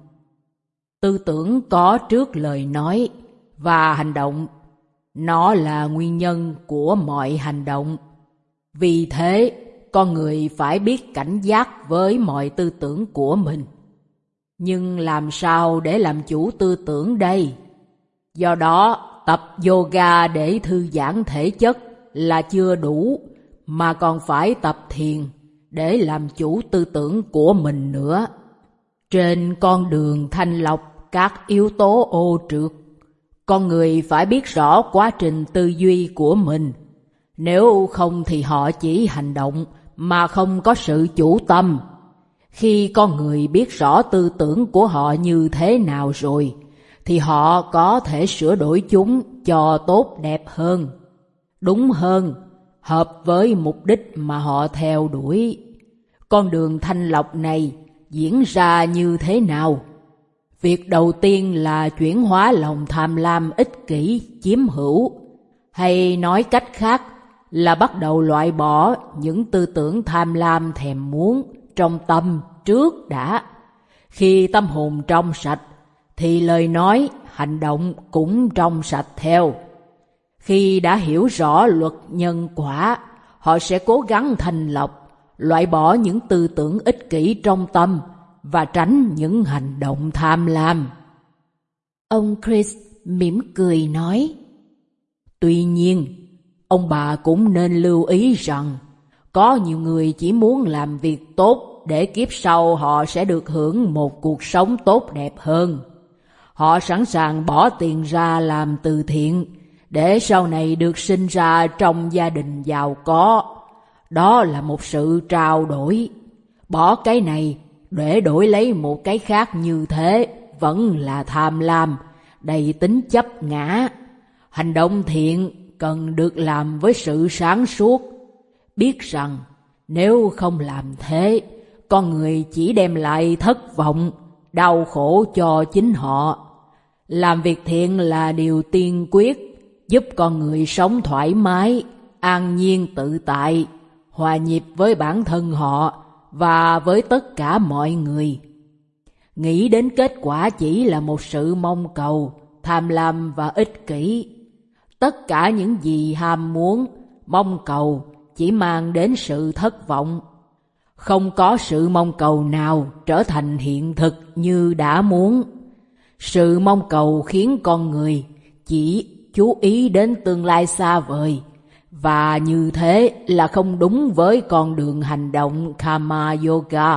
Tư tưởng có trước lời nói và hành động, nó là nguyên nhân của mọi hành động. Vì thế, con người phải biết cảnh giác với mọi tư tưởng của mình. Nhưng làm sao để làm chủ tư tưởng đây? Do đó, tập yoga để thư giãn thể chất là chưa đủ, mà còn phải tập thiền để làm chủ tư tưởng của mình nữa. Trên con đường thanh lọc các yếu tố ô trượt, con người phải biết rõ quá trình tư duy của mình. Nếu không thì họ chỉ hành động mà không có sự chủ tâm. Khi con người biết rõ tư tưởng của họ như thế nào rồi, thì họ có thể sửa đổi chúng cho tốt đẹp hơn, đúng hơn, hợp với mục đích mà họ theo đuổi. Con đường thanh lọc này diễn ra như thế nào? Việc đầu tiên là chuyển hóa lòng tham lam ích kỷ, chiếm hữu, hay nói cách khác là bắt đầu loại bỏ những tư tưởng tham lam thèm muốn trong tâm trước đã. Khi tâm hồn trong sạch, thì lời nói, hành động cũng trong sạch theo. Khi đã hiểu rõ luật nhân quả, họ sẽ cố gắng thanh lọc, loại bỏ những tư tưởng ích kỷ trong tâm và tránh những hành động tham lam. Ông Chris mỉm cười nói, tuy nhiên, ông bà cũng nên lưu ý rằng có nhiều người chỉ muốn làm việc tốt để kiếp sau họ sẽ được hưởng một cuộc sống tốt đẹp hơn. Họ sẵn sàng bỏ tiền ra làm từ thiện để sau này được sinh ra trong gia đình giàu có. Đó là một sự trao đổi. Bỏ cái này để đổi lấy một cái khác như thế vẫn là tham lam, đầy tính chấp ngã. Hành động thiện cần được làm với sự sáng suốt, biết rằng nếu không làm thế, con người chỉ đem lại thất vọng, đau khổ cho chính họ. Làm việc thiện là điều tiên quyết, giúp con người sống thoải mái, an nhiên tự tại, hòa nhịp với bản thân họ và với tất cả mọi người. Nghĩ đến kết quả chỉ là một sự mong cầu, tham lam và ích kỷ. Tất cả những gì ham muốn, mong cầu chỉ mang đến sự thất vọng. Không có sự mong cầu nào trở thành hiện thực như đã muốn. Sự mong cầu khiến con người chỉ chú ý đến tương lai xa vời, và như thế là không đúng với con đường hành động Karma Yoga.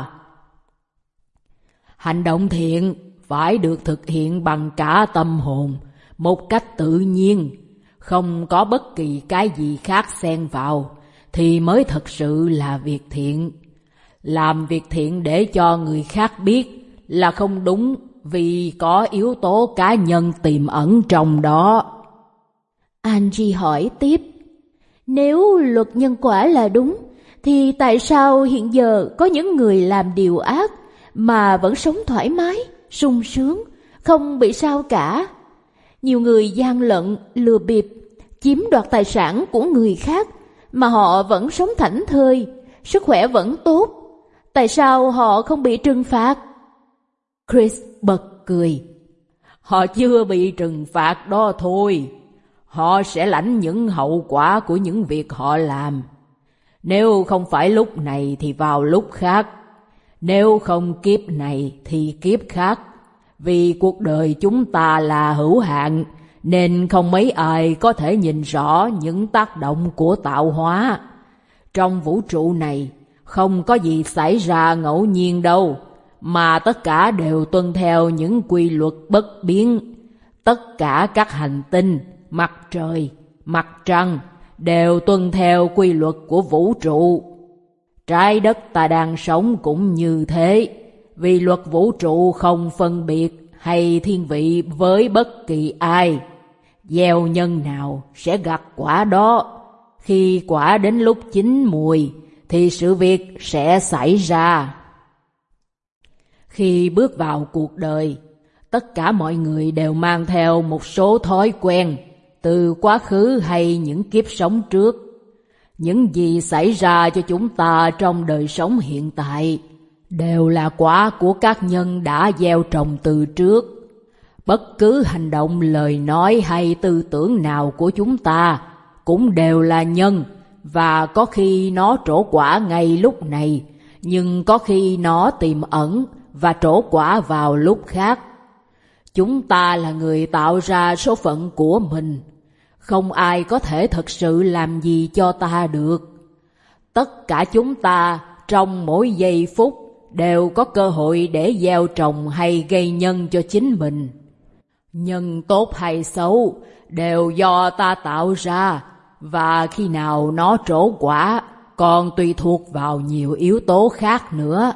Hành động thiện phải được thực hiện bằng cả tâm hồn, một cách tự nhiên, không có bất kỳ cái gì khác xen vào, thì mới thật sự là việc thiện. Làm việc thiện để cho người khác biết là không đúng, vì có yếu tố cá nhân tiềm ẩn trong đó. Angie hỏi tiếp, nếu luật nhân quả là đúng, thì tại sao hiện giờ có những người làm điều ác mà vẫn sống thoải mái, sung sướng, không bị sao cả? Nhiều người gian lận, lừa bịp, chiếm đoạt tài sản của người khác mà họ vẫn sống thảnh thơi, sức khỏe vẫn tốt. Tại sao họ không bị trừng phạt? Chris bật cười. Họ chưa bị trừng phạt đó thôi. Họ sẽ lãnh những hậu quả của những việc họ làm. Nếu không phải lúc này thì vào lúc khác. Nếu không kiếp này thì kiếp khác. Vì cuộc đời chúng ta là hữu hạn, nên không mấy ai có thể nhìn rõ những tác động của tạo hóa. Trong vũ trụ này, không có gì xảy ra ngẫu nhiên đâu, mà tất cả đều tuân theo những quy luật bất biến. Tất cả các hành tinh, mặt trời, mặt trăng đều tuân theo quy luật của vũ trụ. Trái đất ta đang sống cũng như thế, vì luật vũ trụ không phân biệt hay thiên vị với bất kỳ ai. Gieo nhân nào sẽ gặt quả đó. Khi quả đến lúc chín mùi thì sự việc sẽ xảy ra. Khi bước vào cuộc đời, tất cả mọi người đều mang theo một số thói quen từ quá khứ hay những kiếp sống trước. Những gì xảy ra cho chúng ta trong đời sống hiện tại đều là quả của các nhân đã gieo trồng từ trước. Bất cứ hành động, lời nói hay tư tưởng nào của chúng ta cũng đều là nhân, và có khi nó trổ quả ngay lúc này, nhưng có khi nó tiềm ẩn và trổ quả vào lúc khác. Chúng ta là người tạo ra số phận của mình. Không ai có thể thật sự làm gì cho ta được. Tất cả chúng ta trong mỗi giây phút đều có cơ hội để gieo trồng hay gây nhân cho chính mình. Nhân tốt hay xấu đều do ta tạo ra, và khi nào nó trổ quả còn tùy thuộc vào nhiều yếu tố khác nữa.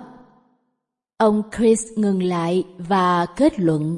Ông Chris ngừng lại và kết luận.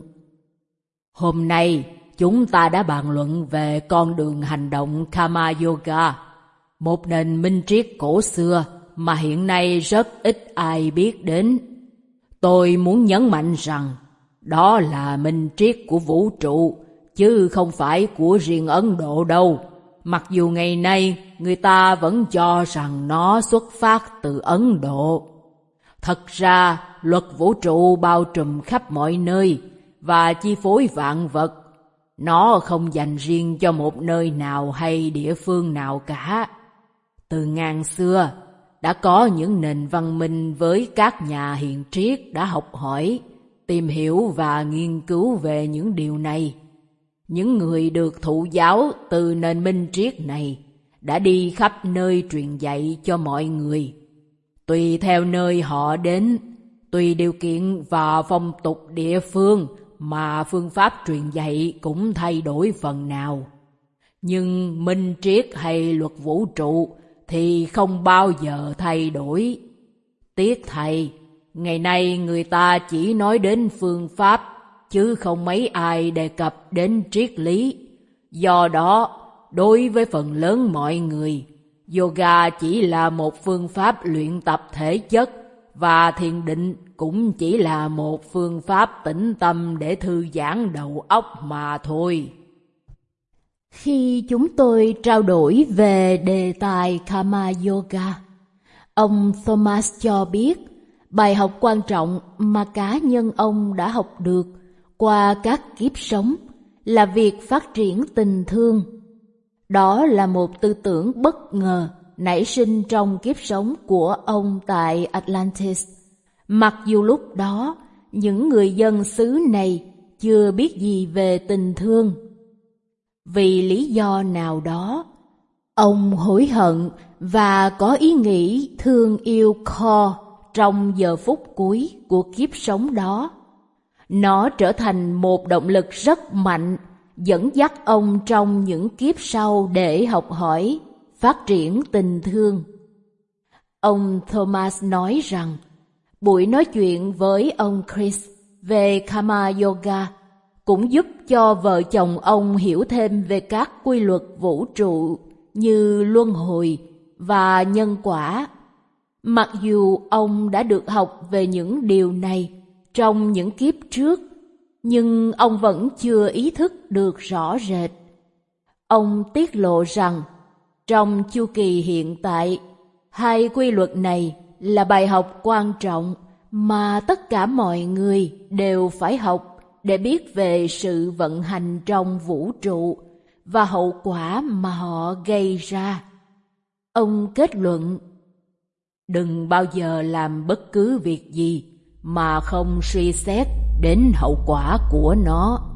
Hôm nay chúng ta đã bàn luận về con đường hành động Karma Yoga, một nền minh triết cổ xưa mà hiện nay rất ít ai biết đến. Tôi muốn nhấn mạnh rằng đó là minh triết của vũ trụ, chứ không phải của riêng Ấn Độ đâu. Mặc dù ngày nay người ta vẫn cho rằng nó xuất phát từ Ấn Độ. Thật ra, luật vũ trụ bao trùm khắp mọi nơi và chi phối vạn vật. Nó không dành riêng cho một nơi nào hay địa phương nào cả. Từ ngàn xưa, đã có những nền văn minh với các nhà hiền triết đã học hỏi, tìm hiểu và nghiên cứu về những điều này. Những người được thụ giáo từ nền minh triết này đã đi khắp nơi truyền dạy cho mọi người. Tùy theo nơi họ đến, tùy điều kiện và phong tục địa phương mà phương pháp truyền dạy cũng thay đổi phần nào. Nhưng minh triết hay luật vũ trụ thì không bao giờ thay đổi. Tiếc thay, ngày nay người ta chỉ nói đến phương pháp, chứ không mấy ai đề cập đến triết lý. Do đó, đối với phần lớn mọi người, yoga chỉ là một phương pháp luyện tập thể chất, và thiền định cũng chỉ là một phương pháp tĩnh tâm để thư giãn đầu óc mà thôi. Khi chúng tôi trao đổi về đề tài Karma Yoga, ông Thomas cho biết bài học quan trọng mà cá nhân ông đã học được qua các kiếp sống là việc phát triển tình thương. Đó là một tư tưởng bất ngờ nảy sinh trong kiếp sống của ông tại Atlantis, mặc dù lúc đó những người dân xứ này chưa biết gì về tình thương. Vì lý do nào đó, ông hối hận và có ý nghĩ thương yêu Kho trong giờ phút cuối của kiếp sống đó. Nó trở thành một động lực rất mạnh dẫn dắt ông trong những kiếp sau để học hỏi, phát triển tình thương. Ông Thomas nói rằng buổi nói chuyện với ông Chris về Karma Yoga cũng giúp cho vợ chồng ông hiểu thêm về các quy luật vũ trụ như luân hồi và nhân quả. Mặc dù ông đã được học về những điều này trong những kiếp trước, nhưng ông vẫn chưa ý thức được rõ rệt. Ông tiết lộ rằng trong chu kỳ hiện tại, hai quy luật này là bài học quan trọng mà tất cả mọi người đều phải học để biết về sự vận hành trong vũ trụ và hậu quả mà họ gây ra. Ông kết luận: đừng bao giờ làm bất cứ việc gì mà không suy xét đến hậu quả của nó.